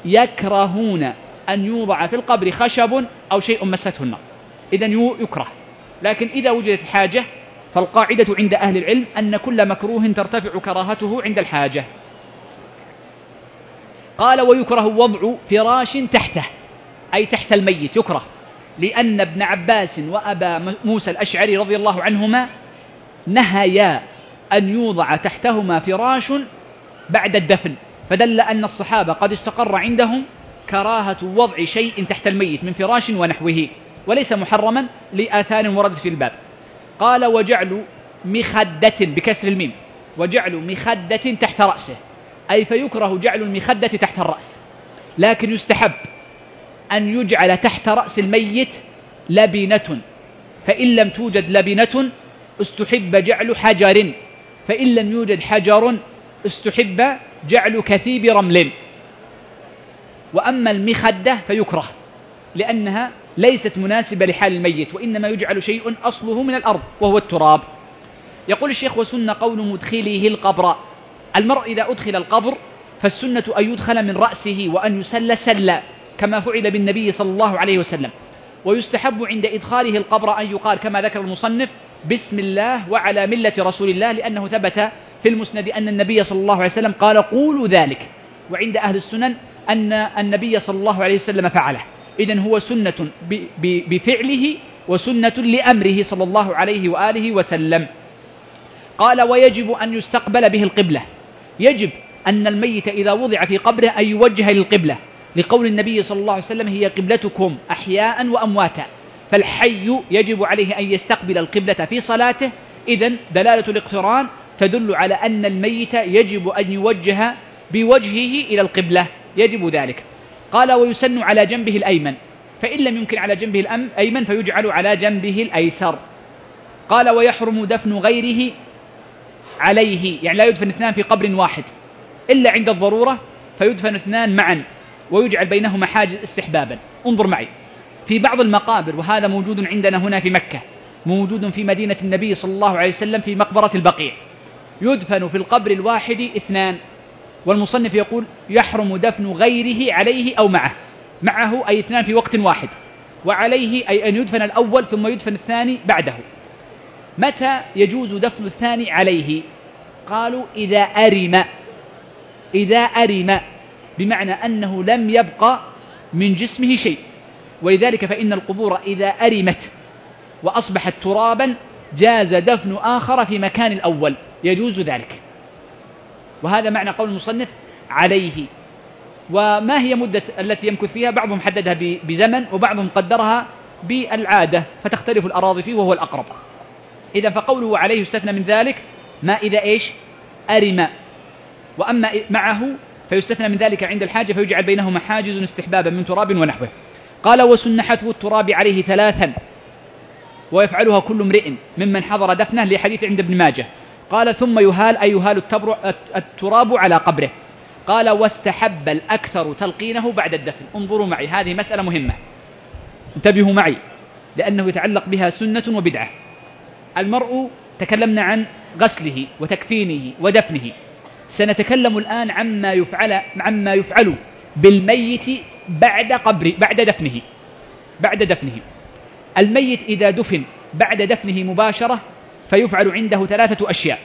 يكرهون أن يوضع في القبر خشب أو شيء مسته النار، إذن يكره. لكن إذا وجدت حاجة فالقاعدة عند أهل العلم أن كل مكروه ترتفع كراهته عند الحاجة. قال ويكره وضع فراش تحته أي تحت الميت يكره، لأن ابن عباس وأبا موسى الأشعري رضي الله عنهما نهيا أن يوضع تحتهما فراش بعد الدفن، فدل أن الصحابة قد استقر عندهم كراهة وضع شيء تحت الميت من فراش ونحوه، وليس محرما لآثار وردت في الباب. قال وجعل مخدة بكسر الميم، وجعل مخدة تحت رأسه، أي فيكره جعل المخدة تحت الرأس، لكن يستحب أن يجعل تحت رأس الميت لبنة، فإن لم توجد لبنة استحب جعل حجر، فإن لم يوجد حجر استحب جعل كثيب رمل. وأما المخدة فيكره لأنها ليست مناسبة لحال الميت، وإنما يجعل شيء أصله من الأرض وهو التراب. يقول الشيخ وسن قول مدخله القبر، المرء إذا أدخل القبر فالسنة أن يدخل من رأسه وأن يسل سلا كما فعل بالنبي صلى الله عليه وسلم، ويستحب عند إدخاله القبر أن يقال كما ذكر المصنف بسم الله وعلى ملة رسول الله، لأنه ثبت في المسند أن النبي صلى الله عليه وسلم قال قولوا ذلك، وعند أهل السنن أن النبي صلى الله عليه وسلم فعله. إذن هو سنة بفعله وسنة لأمره صلى الله عليه وآله وسلم. قال ويجب أن يستقبل به القبلة، يجب أن الميت إذا وضع في قبره أن يوجه للقبلة، لقول النبي صلى الله عليه وسلم هي قبلتكم أحياء وأمواتا، فالحي يجب عليه أن يستقبل القبلة في صلاته. إذن دلالة الاقتران تدل على أن الميت يجب أن يوجه بوجهه إلى القبلة، يجب ذلك. قال ويسن على جنبه الأيمن، فإن لم يمكن على جنبه الأيمن فيجعل على جنبه الأيسر. قال ويحرم دفن غيره عليه، يعني لا يدفن اثنان في قبر واحد إلا عند الضرورة، فيدفن اثنان معا ويجعل بينهما حاجز استحبابا. انظر معي في بعض المقابر، وهذا موجود عندنا هنا في مكة، موجود في مدينة النبي صلى الله عليه وسلم في مقبرة البقيع، يدفن في القبر الواحد اثنان، والمصنف يقول يحرم دفن غيره عليه أو معه، معه أي اثنان في وقت واحد، وعليه أي أن يدفن الأول ثم يدفن الثاني بعده. متى يجوز دفن الثاني عليه؟ قالوا إذا أرم، إذا أرم بمعنى أنه لم يبقى من جسمه شيء، ولذلك فإن القبور إذا أرمت وأصبحت ترابا جاز دفن آخر في مكان الأول، يجوز ذلك. وهذا معنى قول المصنف عليه. وما هي مدة التي يمكث فيها؟ بعضهم حددها بزمن وبعضهم قدرها بالعادة، فتختلف الأراضي فيه وهو الأقرب. إذا فقوله عليه يستثنى من ذلك ما إذا إيش أرم، وأما معه فيستثنى من ذلك عند الحاجة، فيجعل بينهما حاجز استحبابا من تراب ونحوه. قال وسن حتف التراب عليه ثلاثا، ويفعلها كل امرئ ممن حضر دفنه، لحديث عند ابن ماجه. قال ثم يهال أي يهال التراب على قبره. قال واستحب الأكثر تلقينه بعد الدفن. انظروا معي، هذه مسألة مهمة، انتبهوا معي لأنه يتعلق بها سنة وبدعة. المرء تكلمنا عن غسله وتكفينه ودفنه، سنتكلم الآن عما يفعل عما يفعل بالميت بعد قبر بعد دفنه بعد دفنه الميت إذا دفن بعد دفنه مباشرة فيفعل عنده ثلاثة أشياء: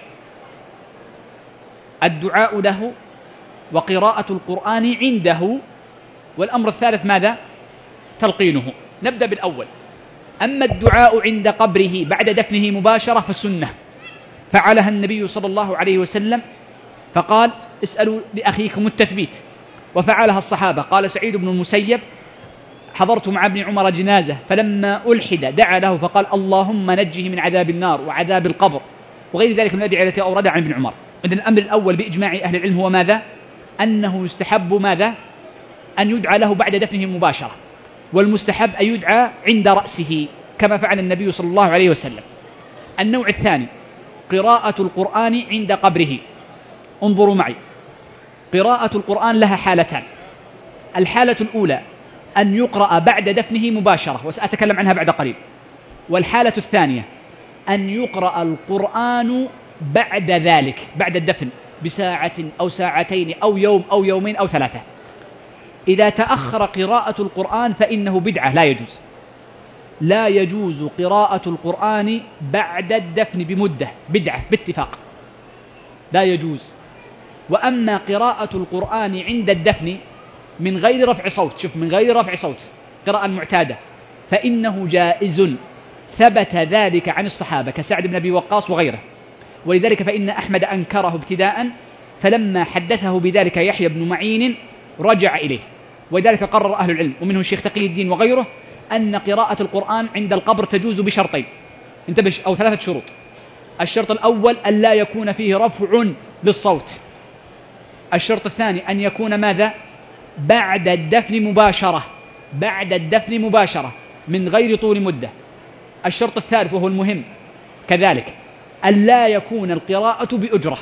الدعاء له، وقراءة القرآن عنده، والأمر الثالث ماذا؟ تلقينه. نبدأ بالأول. أما الدعاء عند قبره بعد دفنه مباشرة فسنة، فعلها النبي صلى الله عليه وسلم فقال اسألوا لأخيكم التثبيت، وفعلها الصحابة. قال سعيد بن المسيب حضرت مع ابن عمر جنازة فلما ألحد دعا له فقال اللهم نجه من عذاب النار وعذاب القبر، وغير ذلك من الأدعية التي أوردها عن ابن عمر. إذن الأمر الأول بإجماع أهل العلم هو ماذا؟ أنه يستحب ماذا؟ أن يدعى له بعد دفنه مباشرة، والمستحب أن يدعى عند رأسه كما فعل النبي صلى الله عليه وسلم. النوع الثاني قراءة القرآن عند قبره. انظروا معي، قراءة القرآن لها حالتان. الحالة الأولى أن يقرأ بعد دفنه مباشرة، وسأتكلم عنها بعد قريب. والحالة الثانية أن يقرأ القرآن بعد ذلك، بعد الدفن بساعة أو ساعتين أو يوم أو يومين أو ثلاثة. إذا تأخر قراءة القرآن فإنه بدعة، لا يجوز لا يجوز قراءة القرآن بعد الدفن بمدة، بدعة باتفاق، لا يجوز. وأما قراءة القرآن عند الدفن من غير رفع صوت، شوف، من غير رفع صوت، قراءة المعتادة، فإنه جائز، ثبت ذلك عن الصحابة كسعد بن أبي وقاص وغيره. ولذلك فإن أحمد أنكره ابتداء، فلما حدثه بذلك يحيى بن معين رجع إليه. ولذلك قرر أهل العلم ومنهم الشيخ تقي الدين وغيره أن قراءة القرآن عند القبر تجوز بشرطين، انتبه، أو ثلاثة شروط. الشرط الأول أن لا يكون فيه رفع للصوت. الشرط الثاني أن يكون ماذا؟ بعد الدفن مباشرة، بعد الدفن مباشرة من غير طول مدة. الشرط الثالث وهو المهم كذلك أن لا يكون القراءة بأجرة،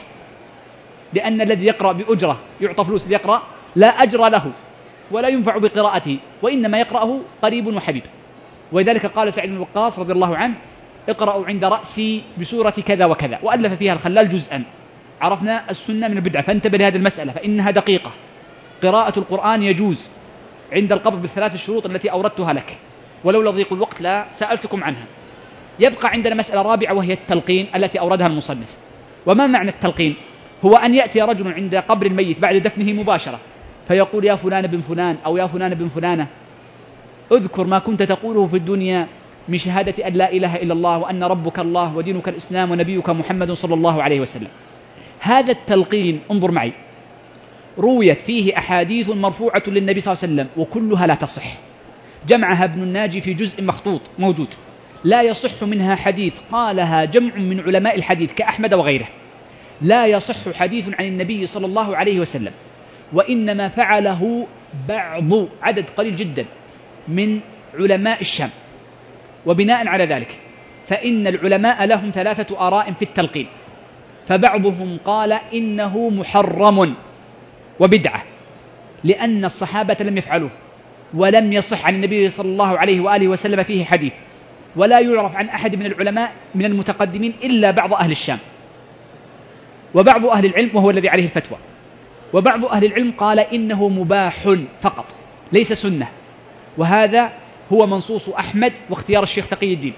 لأن الذي يقرأ بأجرة يعطى فلوس ليقرأ لا أجر له ولا ينفع بقراءته، وإنما يقرأه قريب وحبيب. ولذلك قال سعيد بن وقاص رضي الله عنه: اقرأوا عند رأسي بسورة كذا وكذا، وألف فيها الخلال جزءا. عرفنا السنة من البدعة، فانتبه لهذه المسألة فإنها دقيقة. قراءة القرآن يجوز عند القبر بالثلاث الشروط التي أوردتها لك، ولولا ضيق الوقت لا سألتكم عنها. يبقى عندنا مسألة رابعة وهي التلقين التي أوردها المصنف. وما معنى التلقين؟ هو أن يأتي رجل عند قبر الميت بعد دفنه مباشرة فيقول: يا فلان بن فلان أو يا فلان بن فلانة، اذكر ما كنت تقوله في الدنيا من شهادة أن لا إله إلا الله وأن ربك الله ودينك الإسلام ونبيك محمد صلى الله عليه وسلم. هذا التلقين انظر معي رويت فيه أحاديث مرفوعة للنبي صلى الله عليه وسلم وكلها لا تصح، جمعها ابن الناجي في جزء مخطوط موجود، لا يصح منها حديث قالها جمع من علماء الحديث كأحمد وغيره، لا يصح حديث عن النبي صلى الله عليه وسلم، وإنما فعله بعض عدد قليل جدا من علماء الشام. وبناء على ذلك فإن العلماء لهم ثلاثة آراء في التلقين، فبعضهم قال إنه محرم وبدعة لأن الصحابة لم يفعلوه ولم يصح عن النبي صلى الله عليه وآله وسلم فيه حديث، ولا يعرف عن أحد من العلماء من المتقدمين إلا بعض أهل الشام وبعض أهل العلم وهو الذي عليه الفتوى. وبعض أهل العلم قال إنه مباح فقط ليس سنة، وهذا هو منصوص أحمد واختيار الشيخ تقي الدين.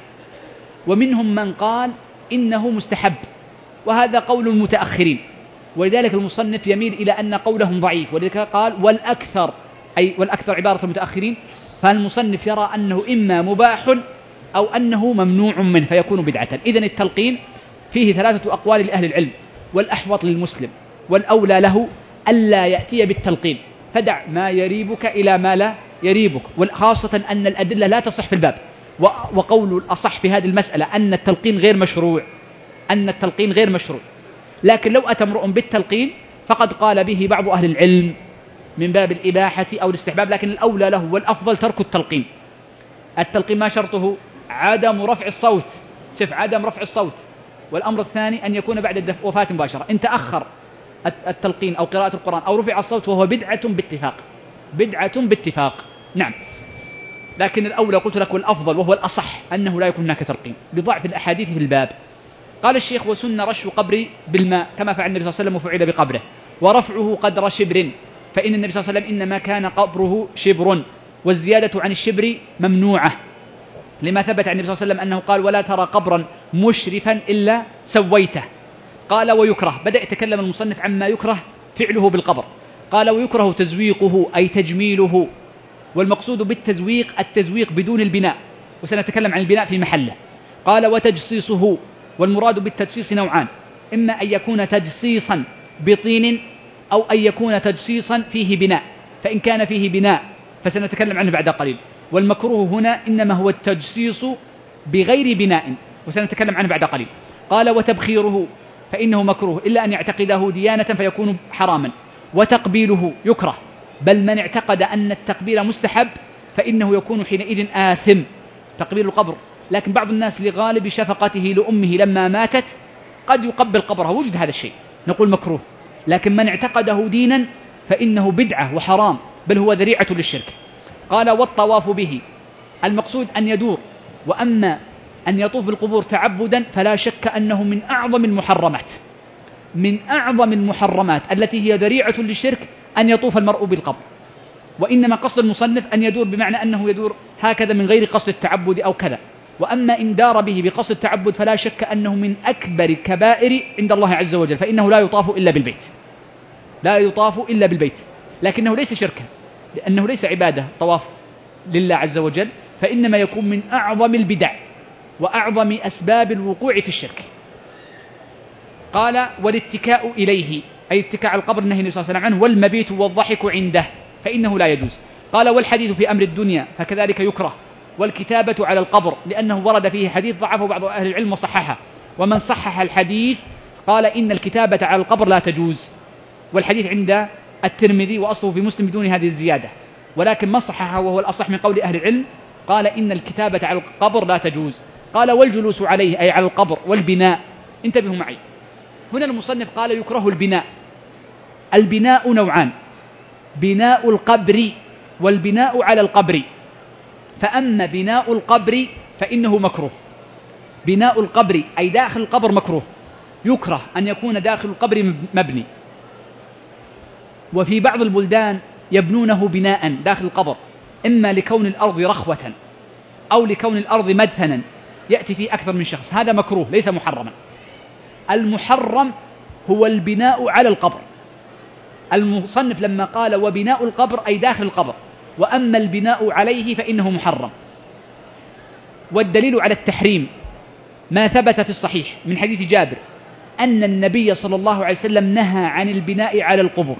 ومنهم من قال إنه مستحب، وهذا قول المتأخرين، ولذلك المصنف يميل إلى أن قولهم ضعيف، ولذلك قال والأكثر، أي والأكثر عبارة المتأخرين، فالمصنف يرى أنه إما مباح أو أنه ممنوع منه فيكون بدعة. إذن التلقين فيه ثلاثة أقوال لأهل العلم، والأحوط للمسلم والأولى له ألا يأتي بالتلقين، فدع ما يريبك إلى ما لا يريبك، وخاصة أن الأدلة لا تصح في الباب. وقول الأصح في هذه المسألة أن التلقين غير مشروع، أن التلقين غير مشروع. لكن لو أتى امرؤ بالتلقين فقد قال به بعض أهل العلم من باب الإباحة أو الاستحباب، لكن الأولى له والأفضل ترك التلقين. التلقين ما شرطه؟ عدم رفع الصوت، شوف، عدم رفع الصوت. والأمر الثاني أن يكون بعد وفاة مباشرة. إن تأخر التلقين أو قراءة القرآن أو رفع الصوت وهو بدعة باتفاق، بدعة باتفاق. نعم، لكن الأولى قلت لك والأفضل وهو الأصح أنه لا يكون هناك تلقين لضعف الأحاديث في الباب. قال الشيخ: وسن رش قبري بالماء كما فعل النبي صلى الله عليه وسلم وفعل بقبره، ورفعه قدر شبر، فإن النبي صلى الله عليه وسلم إنما كان قبره شبر، والزيادة عن الشبر ممنوعة، لما ثبت عن النبي صلى الله عليه وسلم أنه قال: ولا ترى قبرا مشرفا إلا سويته. قال: ويكره، بدأ يتكلم المصنف عما يكره فعله بالقبر. قال: ويكره تزويقه أي تجميله، والمقصود بالتزويق التزويق بدون البناء، وسنتكلم عن البناء في محله. قال: وتجصيصه، والمراد بالتجصيص نوعان، إما أن يكون تجصيصا بطين أو أن يكون تجصيصا فيه بناء، فإن كان فيه بناء فسنتكلم عنه بعد قليل. والمكروه هنا إنما هو التجصيص بغير بناء، وسنتكلم عنه بعد قليل. قال: وتبخيره، فإنه مكروه إلا أن يعتقده ديانة فيكون حراما. وتقبيله يكره، بل من اعتقد أن التقبيل مستحب فإنه يكون حينئذ آثم، تقبيل القبر. لكن بعض الناس لغالب شفقته لأمه لما ماتت قد يقبل قبرها، وجد هذا الشيء، نقول مكروه. لكن من اعتقده دينا فإنه بدعة وحرام، بل هو ذريعة للشرك. قال: والطواف به، المقصود أن يدور. وأما أن يطوف بالقبور تعبدا فلا شك أنه من أعظم المحرمات، من أعظم المحرمات التي هي ذريعة للشرك أن يطوف المرء بالقبر. وإنما قصد المصنف أن يدور بمعنى أنه يدور هكذا من غير قصد التعبد أو كذا. وأما إن دار به بقصد التعبد فلا شك أنه من أكبر الكبائر عند الله عز وجل، فإنه لا يطاف إلا بالبيت، لا يطاف إلا بالبيت، لكنه ليس شركا، لأنه ليس عبادة طواف لله عز وجل، فإنما يكون من أعظم البدع وأعظم أسباب الوقوع في الشرك. قال والاتكاء إليه أي اتكاء على القبر نهي النبي صلى الله عليه وسلم عنه، والمبيت والضحك عنده فإنه لا يجوز. قال والحديث في أمر الدنيا فكذلك يكره، والكتابة على القبر لأنه ورد فيه حديث ضعفه بعض أهل العلم وصححه، ومن صحح الحديث قال إن الكتابة على القبر لا تجوز، والحديث عند الترمذي وأصله في مسلم بدون هذه الزيادة، ولكن من صححه وهو الأصح من قول أهل العلم قال إن الكتابة على القبر لا تجوز. قال والجلوس عليه أي على القبر والبناء. انتبهوا معي، هنا المصنف قال يكره البناء. البناء نوعان، بناء القبر والبناء على القبر. فأما بناء القبر فإنه مكروه، بناء القبر أي داخل القبر مكروه، يكره أن يكون داخل القبر مبني. وفي بعض البلدان يبنونه بناء داخل القبر، إما لكون الأرض رخوة أو لكون الأرض مدفنا يأتي فيه أكثر من شخص، هذا مكروه ليس محرما. المحرم هو البناء على القبر. المصنف لما قال وبناء القبر أي داخل القبر، وأما البناء عليه فإنه محرم. والدليل على التحريم ما ثبت في الصحيح من حديث جابر أن النبي صلى الله عليه وسلم نهى عن البناء على القبور،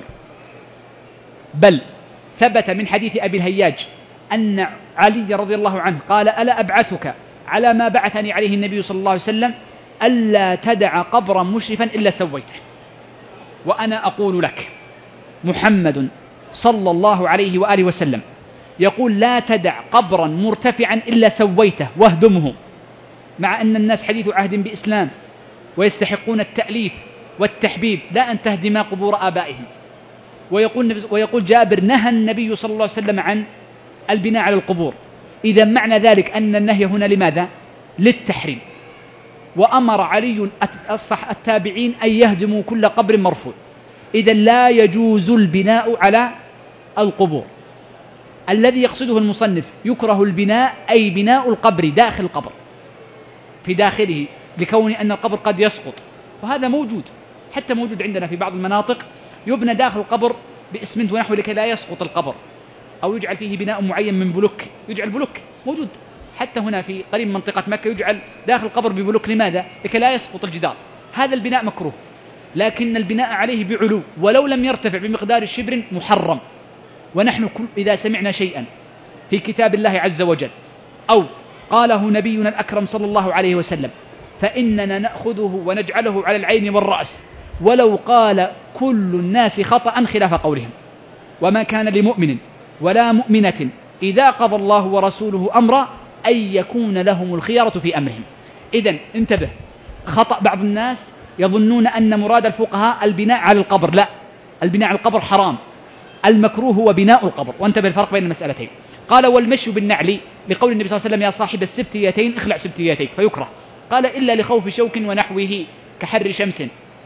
بل ثبت من حديث أبي الهياج أن علي رضي الله عنه قال ألا أبعثك على ما بعثني عليه النبي صلى الله عليه وسلم ألا تدع قبرا مشرفا إلا سويته. وأنا أقول لك محمد صلى الله عليه وآله وسلم يقول لا تدع قبرا مرتفعا إلا سويته واهدمه، مع أن الناس حديث عهد بإسلام ويستحقون التأليف والتحبيب، لا أن تهدم قبور آبائهم. ويقول, ويقول جابر نهى النبي صلى الله عليه وسلم عن البناء على القبور. إذا معنى ذلك أن النهي هنا لماذا؟ للتحريم. وأمر علي الصح التابعين أن يهدموا كل قبر مرفوع. إذا لا يجوز البناء على القبور. الذي يقصده المصنف يكره البناء أي بناء القبر داخل القبر في داخله، لكون أن القبر قد يسقط، وهذا موجود حتى موجود عندنا في بعض المناطق، يبنى داخل القبر بإسمنت ونحو لكي لا يسقط القبر، أو يجعل فيه بناء معين من بلوك، يجعل بلوك موجود حتى هنا في قريب منطقة مكة، يجعل داخل القبر ببلوك. لماذا؟ لكي لا يسقط الجدار. هذا البناء مكروه، لكن البناء عليه بعلو ولو لم يرتفع بمقدار الشبر محرم. ونحن كل إذا سمعنا شيئا في كتاب الله عز وجل أو قاله نبينا الأكرم صلى الله عليه وسلم فإننا نأخذه ونجعله على العين والرأس، ولو قال كل الناس خطأ خلاف قولهم. وما كان لمؤمن ولا مؤمنة إذا قضى الله ورسوله أمرا أن يكون لهم الخيرة في أمرهم. إذن انتبه، خطأ بعض الناس يظنون أن مراد الفقهاء البناء على القبر، لا، البناء على القبر حرام، المكروه هو بناء القبر. وانتبه الفرق بين المسألتين. قال والمشي بالنعل لقول النبي صلى الله عليه وسلم يا صاحب السبتيتين اخلع سبتيتيك، فيكره. قال إلا لخوف شوك ونحوه كحر شمس،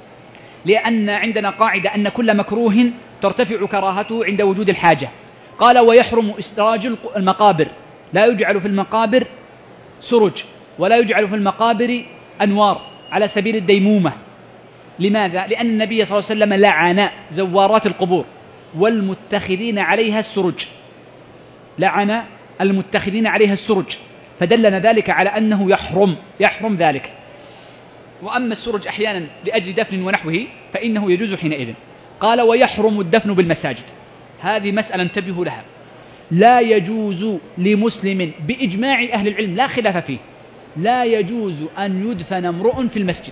لأن عندنا قاعدة أن كل مكروه ترتفع كراهته عند وجود الحاجة. قال ويحرم إسراج المقابر، لا يجعل في المقابر سرج ولا يجعل في المقابر أنوار على سبيل الديمومة. لماذا؟ لأن النبي صلى الله عليه وسلم لعن زوارات القبور والمتخذين عليها السرج، لعن المتخذين عليها السرج، فدلنا ذلك على أنه يحرم يحرم ذلك. وأما السرج أحيانا لأجل دفن ونحوه فإنه يجوز حينئذ. قال ويحرم الدفن بالمساجد، هذه مسألة انتبهوا لها، لا يجوز لمسلم بإجماع أهل العلم لا خلاف فيه، لا يجوز أن يدفن امرؤ في المسجد،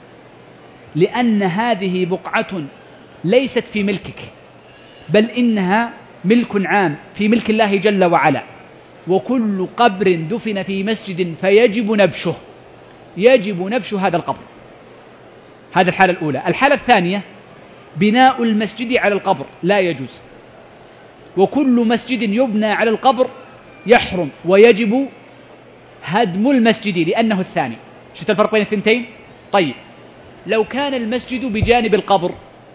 لأن هذه بقعة ليست في ملكك، بل إنها ملك عام في ملك الله جل وعلا. وكل قبر دفن في مسجد فيجب نبشه، يجب نبش هذا القبر. هذا الحالة الأولى. الحالة الثانية بناء المسجد على القبر لا يجوز، وكل مسجد يبنى على القبر يحرم ويجب هدم المسجد لأنه الثاني. شفت الفرق بين الثنتين؟ طيب لو كان المسجد بجانب القبر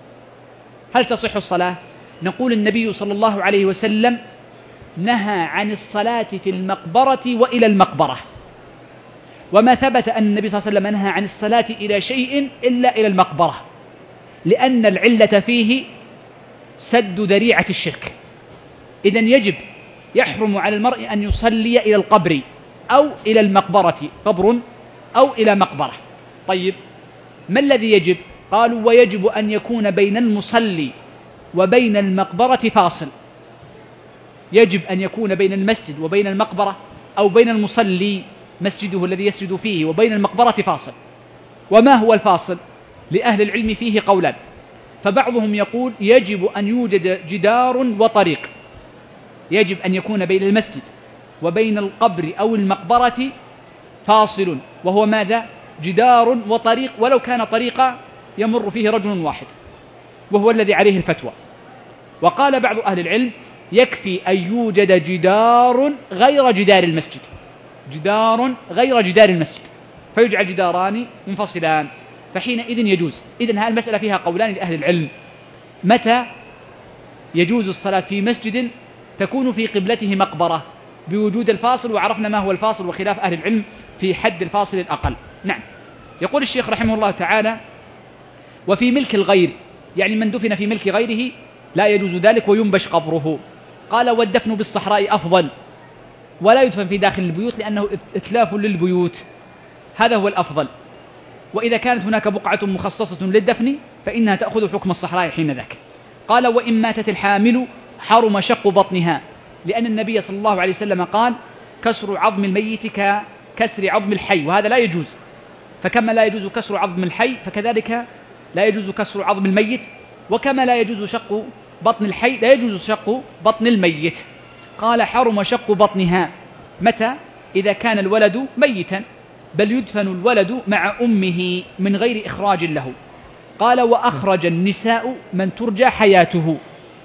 هل تصح الصلاة؟ نقول النبي صلى الله عليه وسلم نهى عن الصلاة في المقبرة وإلى المقبرة، وما ثبت أن النبي صلى الله عليه وسلم نهى عن الصلاة إلى شيء إلا إلى المقبرة، لأن العلة فيه سد ذريعة الشرك. إذن يجب يحرم على المرء أن يصلي إلى القبر أو إلى المقبرة، قبر أو إلى مقبرة. طيب ما الذي يجب؟ قالوا ويجب أن يكون بين المصلي وبين المقبرة فاصل، يجب أن يكون بين المسجد وبين المقبرة أو بين المصلي مسجده الذي يسجد فيه وبين المقبرة فاصل. وما هو الفاصل؟ لأهل العلم فيه قولان، فبعضهم يقول يجب أن يوجد جدار وطريق، يجب أن يكون بين المسجد وبين القبر أو المقبرة فاصل، وهو ماذا؟ جدار وطريق، ولو كان طريقا يمر فيه رجل واحد، وهو الذي عليه الفتوى. وقال بعض أهل العلم يكفي أن يوجد جدار غير جدار المسجد، جدار غير جدار المسجد، فيجعل جداران منفصلان، فحينئذ يجوز. إذن هذه المسألة فيها قولان لأهل العلم، متى يجوز الصلاة في مسجد تكون في قبلته مقبرة بوجود الفاصل، وعرفنا ما هو الفاصل وخلاف أهل العلم في حد الفاصل الأقل. نعم. يقول الشيخ رحمه الله تعالى وفي ملك الغير، يعني من دفن في ملك غيره لا يجوز ذلك وينبش قبره. قال والدفن بالصحراء أفضل، ولا يدفن في داخل البيوت لأنه إتلاف للبيوت، هذا هو الأفضل. وإذا كانت هناك بقعة مخصصة للدفن فإنها تأخذ حكم الصحراء حين ذاك. قال وإن ماتت الحامل حرم شق بطنها، لأن النبي صلى الله عليه وسلم قال كسر عظم الميت ككسر عظم الحي، وهذا لا يجوز. فكما لا يجوز كسر عظم الحي فكذلك لا يجوز كسر عظم الميت، وكما لا يجوز شق بطن الحي لا يجوز شق بطن الميت. قال حرم شق بطنها متى؟ إذا كان الولد ميتا، بل يدفن الولد مع أمه من غير إخراج له. قال وأخرج النساء من ترجى حياته.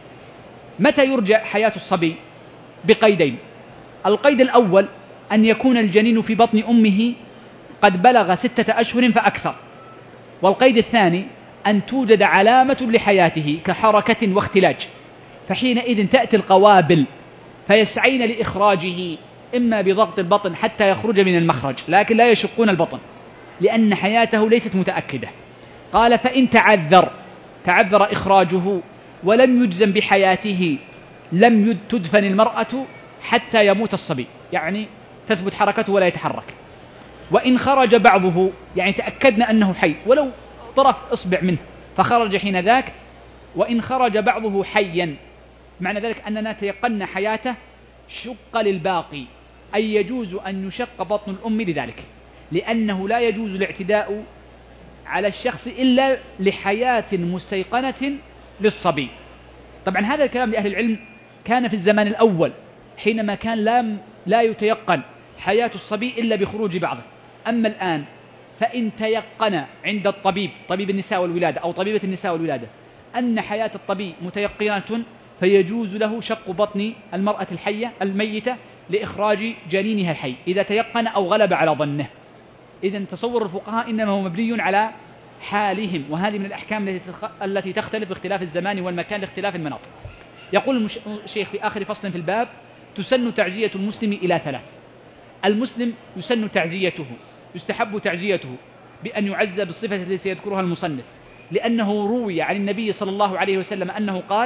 متى يرجى حياة الصبي؟ بقيدين. القيد الأول أن يكون الجنين في بطن أمه قد بلغ ستة أشهر فأكثر. والقيد الثاني أن توجد علامة لحياته كحركة واختلاج، فحينئذ تأتي القوابل فيسعين لإخراجه إما بضغط البطن حتى يخرج من المخرج، لكن لا يشقون البطن لأن حياته ليست متأكدة. قال فإن تعذر تعذر إخراجه ولم يجزم بحياته لم تدفن المرأة حتى يموت الصبي، يعني تثبت حركته ولا يتحرك. وإن خرج بعضه، يعني تأكدنا أنه حي ولو طرف إصبع منه فخرج حين ذاك، وإن خرج بعضه حيا معنى ذلك أننا تيقنا حياته، شق للباقي، أي يجوز أن يشق بطن الأم لذلك، لأنه لا يجوز الاعتداء على الشخص إلا لحياة مستيقنة للصبي. طبعا هذا الكلام لأهل العلم كان في الزمان الأول حينما كان لا, لا يتيقن حياة الصبي إلا بخروج بعضه. أما الآن فإن تيقن عند الطبيب، طبيب النساء والولادة أو طبيبة النساء والولادة، أن حياة الطبيب متيقنة فيجوز له شق بطن المرأة الحية الميتة لإخراج جنينها الحي إذا تيقن أو غلب على ظنه. إذن تصور الفقهاء إنما هو مبني على حالهم، وهذه من الأحكام التي تختلف باختلاف الزمان والمكان لاختلاف المناط. يقول الشيخ في آخر فصل في الباب تسن تعزية المسلم إلى ثلاث. المسلم يسن تعزيته، يستحب تعزيته بأن يعزى بالصفة التي سيذكرها المصنف، لأنه روي عن النبي صلى الله عليه وسلم أنه قال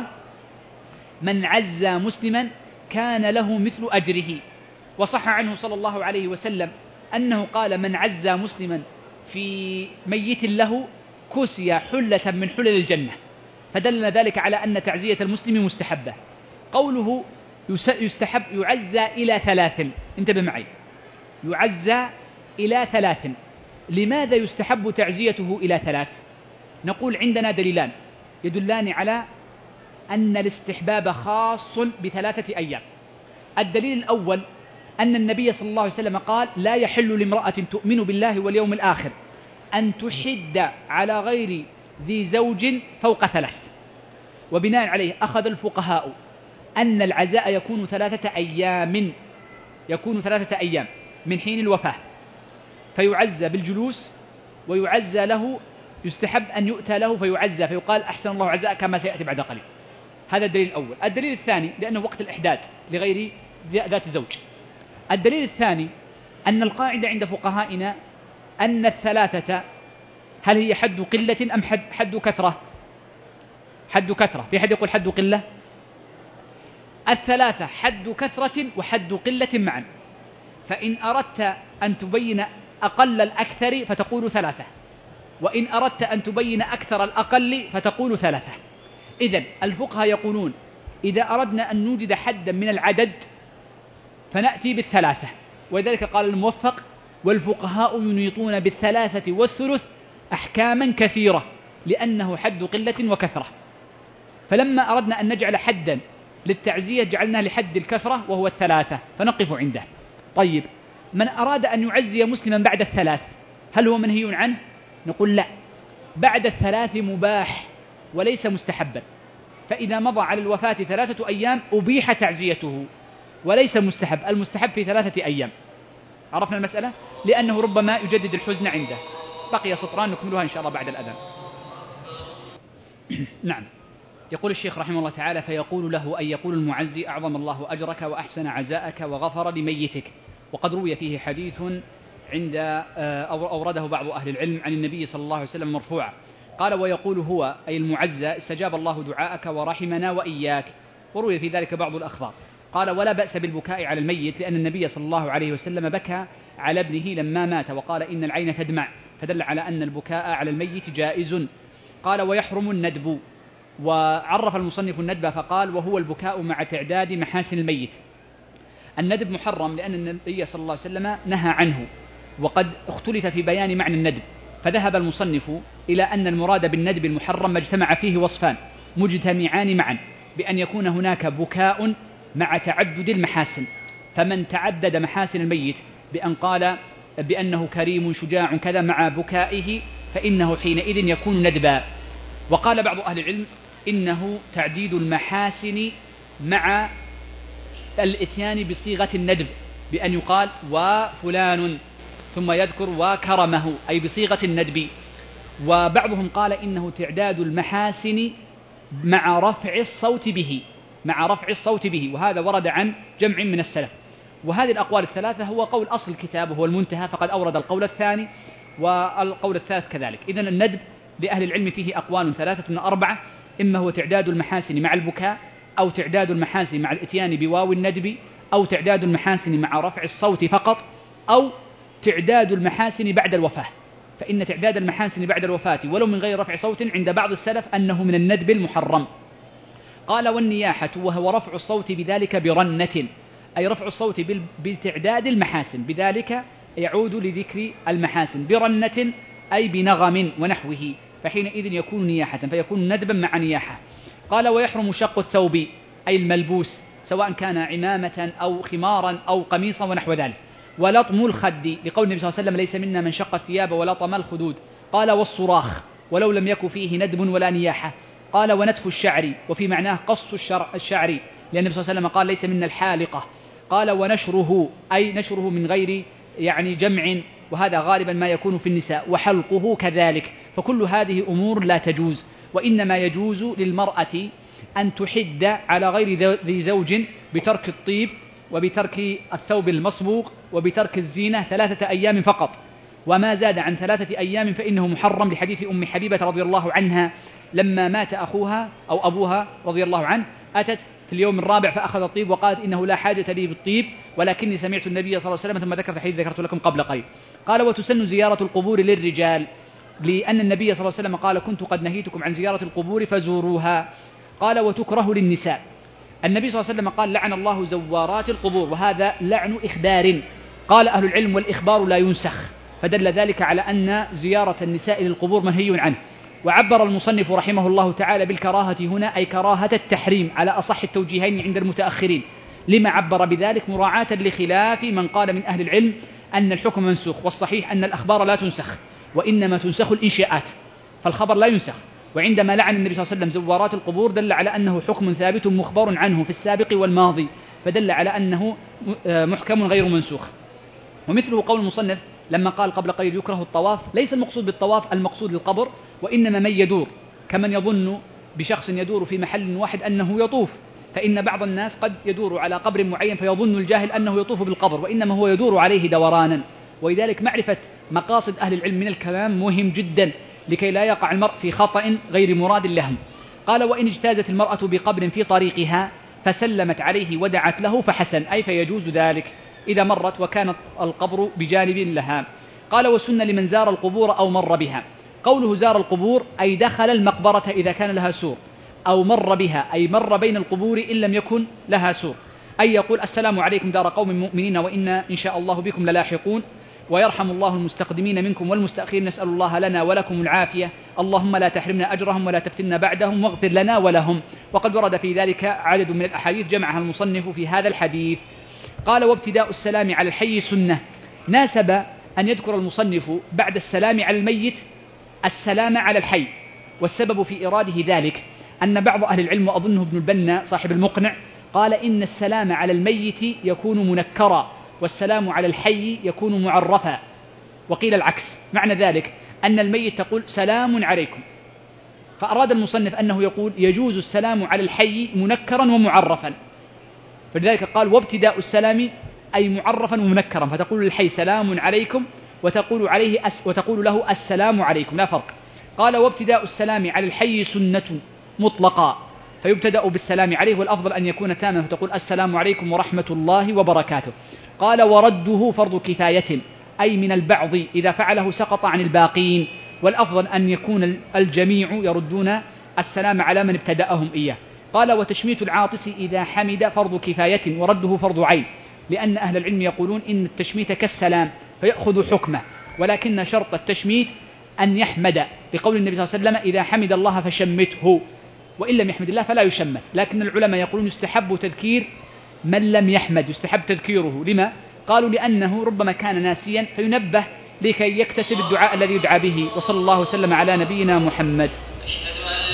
من عزى مسلما كان له مثل أجره. وصح عنه صلى الله عليه وسلم أنه قال من عزى مسلما في ميت له كسي حلة من حلل الجنة، فدلنا ذلك على أن تعزية المسلم مستحبة. قوله يستحب يعزى إلى ثلاث، انتبه معي، يعزى إلى ثلاث. لماذا يستحب تعزيته إلى ثلاث؟ نقول عندنا دليلان يدلان على أن الاستحباب خاص بثلاثة أيام. الدليل الأول أن النبي صلى الله عليه وسلم قال لا يحل لامرأة تؤمن بالله واليوم الآخر أن تحد على غير ذي زوج فوق ثلاث. وبناء عليه أخذ الفقهاء أن العزاء يكون ثلاثة أيام، يكون ثلاثة أيام من حين الوفاة، فيعزى بالجلوس ويعزى له، يستحب أن يؤتى له فيعزى فيقال أحسن الله عزاء كما سيأتي بعد قليل. هذا الدليل الأول. الدليل الثاني لأنه وقت الإحداد لغير ذات زوج. الدليل الثاني أن القاعدة عند فقهائنا أن الثلاثة هل هي حد قلة أم حد, حد كثرة؟ حد كثرة. في حد يقول حد قلة؟ الثلاثة حد كثرة وحد قلة معا، فإن أردت أن تبين أقل الأكثر فتقول ثلاثة، وإن أردت أن تبين أكثر الأقل فتقول ثلاثة. إذن الفقهاء يقولون إذا أردنا أن نوجد حدا من العدد فنأتي بالثلاثة، ولذلك قال الموفق: والفقهاء ينيطون بالثلاثة والثلث أحكاما كثيرة لأنه حد قلة وكثرة. فلما أردنا أن نجعل حدا للتعزية جعلنا لحد الكثرة وهو الثلاثة فنقف عنده. طيب، من أراد أن يعزي مسلما بعد الثلاث هل هو منهي عنه؟ نقول لا، بعد الثلاث مباح وليس مستحبا، فإذا مضى على الوفاة ثلاثة أيام أبيح تعزيته وليس مستحب، المستحب في ثلاثة أيام. عرفنا المسألة؟ لأنه ربما يجدد الحزن عنده. بقي سطران نكملها إن شاء الله بعد الأذان. نعم. يقول الشيخ رحمه الله تعالى: فيقول له أي يقول المعزي: أعظم الله أجرك وأحسن عزاءك وغفر لميتك. وقد روي فيه حديث عند أورده بعض أهل العلم عن النبي صلى الله عليه وسلم مرفوعا، قال: ويقول هو أي المعزى: استجاب الله دعاءك ورحمنا وإياك. وروي في ذلك بعض الأخبار. قال: ولا بأس بالبكاء على الميت، لأن النبي صلى الله عليه وسلم بكى على ابنه لما مات وقال: إن العين تدمع، فدل على أن البكاء على الميت جائز. قال: ويحرم الندب. وعرف المصنف الندب فقال: وهو البكاء مع تعداد محاسن الميت. الندب محرم لأن النبي صلى الله عليه وسلم نهى عنه، وقد اختلف في بيان معنى الندب، فذهب المصنف إلى أن المراد بالندب المحرم ما اجتمع فيه وصفان مجتمعان معا، بأن يكون هناك بكاء مع تعدد المحاسن، فمن تعدد محاسن الميت بأن قال بأنه كريم شجاع كذا مع بكائه فإنه حينئذ يكون ندبا. وقال بعض أهل العلم إنه تعديد المحاسن مع الإتيان بصيغة الندب، بأن يقال وفلان ثم يذكر وكرمه، أي بصيغة الندب. وبعضهم قال إنه تعداد المحاسن مع رفع الصوت به مع رفع الصوت به وهذا ورد عن جمع من السلف. وهذه الأقوال الثلاثة هو قول أصل الكتاب وهو المنتهى، فقد أورد القول الثاني والقول الثالث كذلك. إذن الندب لأهل العلم فيه أقوال ثلاثة من أربعة: إما هو تعداد المحاسن مع البكاء، أو تعداد المحاسن مع الإتيان بواو الندب، أو تعداد المحاسن مع رفع الصوت فقط، أو تعداد المحاسن بعد الوفاة. فإن تعداد المحاسن بعد الوفاة ولو من غير رفع صوت عند بعض السلف أنه من الندب المحرم. قال: والنياحة وهو رفع الصوت بذلك برنة، أي رفع الصوت بتعداد المحاسن، بذلك يعود لذكر المحاسن، برنة أي بنغم ونحوه، فحينئذ يكون نياحة، فيكون ندبا مع نياحة. قال: ويحرم شق الثوب أي الملبوس، سواء كان عمامة أو خمارا أو قميصا ونحو ذلك. ولطم الخد، لقول النبي صلى الله عليه وسلم: ليس منا من شق الثياب ولطم الخدود. قال: والصراخ ولو لم يكن فيه ندب ولا نياحة. قال: ونتف الشعر، وفي معناه قص الشعر، لأن النبي صلى الله عليه وسلم قال: ليس منا الحالقة. قال: ونشره أي نشره من غير يعني جمع، وهذا غالبا ما يكون في النساء، وحلقه كذلك. فكل هذه أمور لا تجوز، وإنما يجوز للمرأة أن تحد على غير ذي زوج بترك الطيب وبترك الثوب المصبوغ وبترك الزينة ثلاثة أيام فقط، وما زاد عن ثلاثة أيام فإنه محرم، لحديث أم حبيبة رضي الله عنها لما مات أخوها أو أبوها رضي الله عنه أتت في اليوم الرابع فأخذ الطيب وقالت: إنه لا حاجة لي بالطيب، ولكني سمعت النبي صلى الله عليه وسلم، ثم ذكرت حديث ذكرت لكم قبل قليل. قال: وتسن زيارة القبور للرجال، لأن النبي صلى الله عليه وسلم قال: كنت قد نهيتكم عن زيارة القبور فزوروها. قال: وتكره للنساء، النبي صلى الله عليه وسلم قال: لعن الله زوارات القبور، وهذا لعن إخبار. قال أهل العلم: والإخبار لا ينسخ، فدل ذلك على أن زيارة النساء للقبور منهي عنه. وعبر المصنف رحمه الله تعالى بالكراهة هنا أي كراهة التحريم على أصح التوجيهين عند المتأخرين، لما عبر بذلك مراعاة لخلاف من قال من أهل العلم أن الحكم منسوخ. والصحيح أن الأخبار لا تنسخ، وإنما تنسخ الإنشاءات، فالخبر لا ينسخ. وعندما لعن النبي صلى الله عليه وسلم زوارات القبور دل على أنه حكم ثابت مخبر عنه في السابق والماضي، فدل على أنه محكم غير منسوخ. ومثله قول المصنف لما قال قبل قليل: يكره الطواف، ليس المقصود بالطواف المقصود للقبر، وإنما من يدور، كمن يظن بشخص يدور في محل واحد أنه يطوف، فإن بعض الناس قد يدور على قبر معين فيظن الجاهل أنه يطوف بالقبر، وإنما هو يدور عليه دورانا. ولذلك معرفة مقاصد أهل العلم من الكلام مهم جدا لكي لا يقع المرء في خطأ غير مراد لهم. قال: وإن اجتازت المرأة بقبر في طريقها فسلمت عليه ودعت له فحسن، أي فيجوز ذلك إذا مرت وكان القبر بجانب لها. قال وسن لمن زار القبور أو مر بها. قوله زار القبور أي دخل المقبرة إذا كان لها سور، أو مر بها أي مر بين القبور إن لم يكن لها سور، أي يقول السلام عليكم دار قوم مؤمنين وإنا إن شاء الله بكم للاحقون، ويرحم الله المستقدمين منكم والمستأخرين، نسأل الله لنا ولكم العافية، اللهم لا تحرمنا أجرهم ولا تفتنا بعدهم واغفر لنا ولهم. وقد ورد في ذلك عدد من الأحاديث جمعها المصنف في هذا الحديث. قال وابتداء السلام على الحي سنة. ناسب أن يذكر المصنف بعد السلام على الميت السلام على الحي، والسبب في إراده ذلك أن بعض أهل العلم وأظنه ابن البنا صاحب المقنع قال إن السلام على الميت يكون منكرا والسلام على الحي يكون معرفا، وقيل العكس، معنى ذلك أن الميت تقول سلام عليكم، فأراد المصنف أنه يقول يجوز السلام على الحي منكرا ومعرفا، فلذلك قال وابتداء السلام أي معرفا ومنكرا، فتقول للحي سلام عليكم وتقول, عليه أس وتقول له السلام عليكم، لا فرق. قال وابتداء السلام على الحي سنة مطلقا، فيبتدأ بالسلام عليه، والأفضل أن يكون تاما فتقول السلام عليكم ورحمة الله وبركاته. قال ورده فرض كفاية أي من البعض إذا فعله سقط عن الباقين، والأفضل أن يكون الجميع يردون السلام على من ابتدأهم إياه. قال وتشميت العاطس إذا حمد فرض كفاية ورده فرض عين، لأن أهل العلم يقولون إن التشميت كالسلام فيأخذ حكمه، ولكن شرط التشميت أن يحمد، لقول النبي صلى الله عليه وسلم إذا حمد الله فشمته، وإن لم يحمد الله فلا يشمت. لكن العلماء يقولون يستحب تذكير من لم يحمد، يستحب تذكيره. لما؟ قالوا لأنه ربما كان ناسيا فينبه لكي يكتسب الدعاء الذي يدعى به. وصلى الله وسلم على نبينا محمد.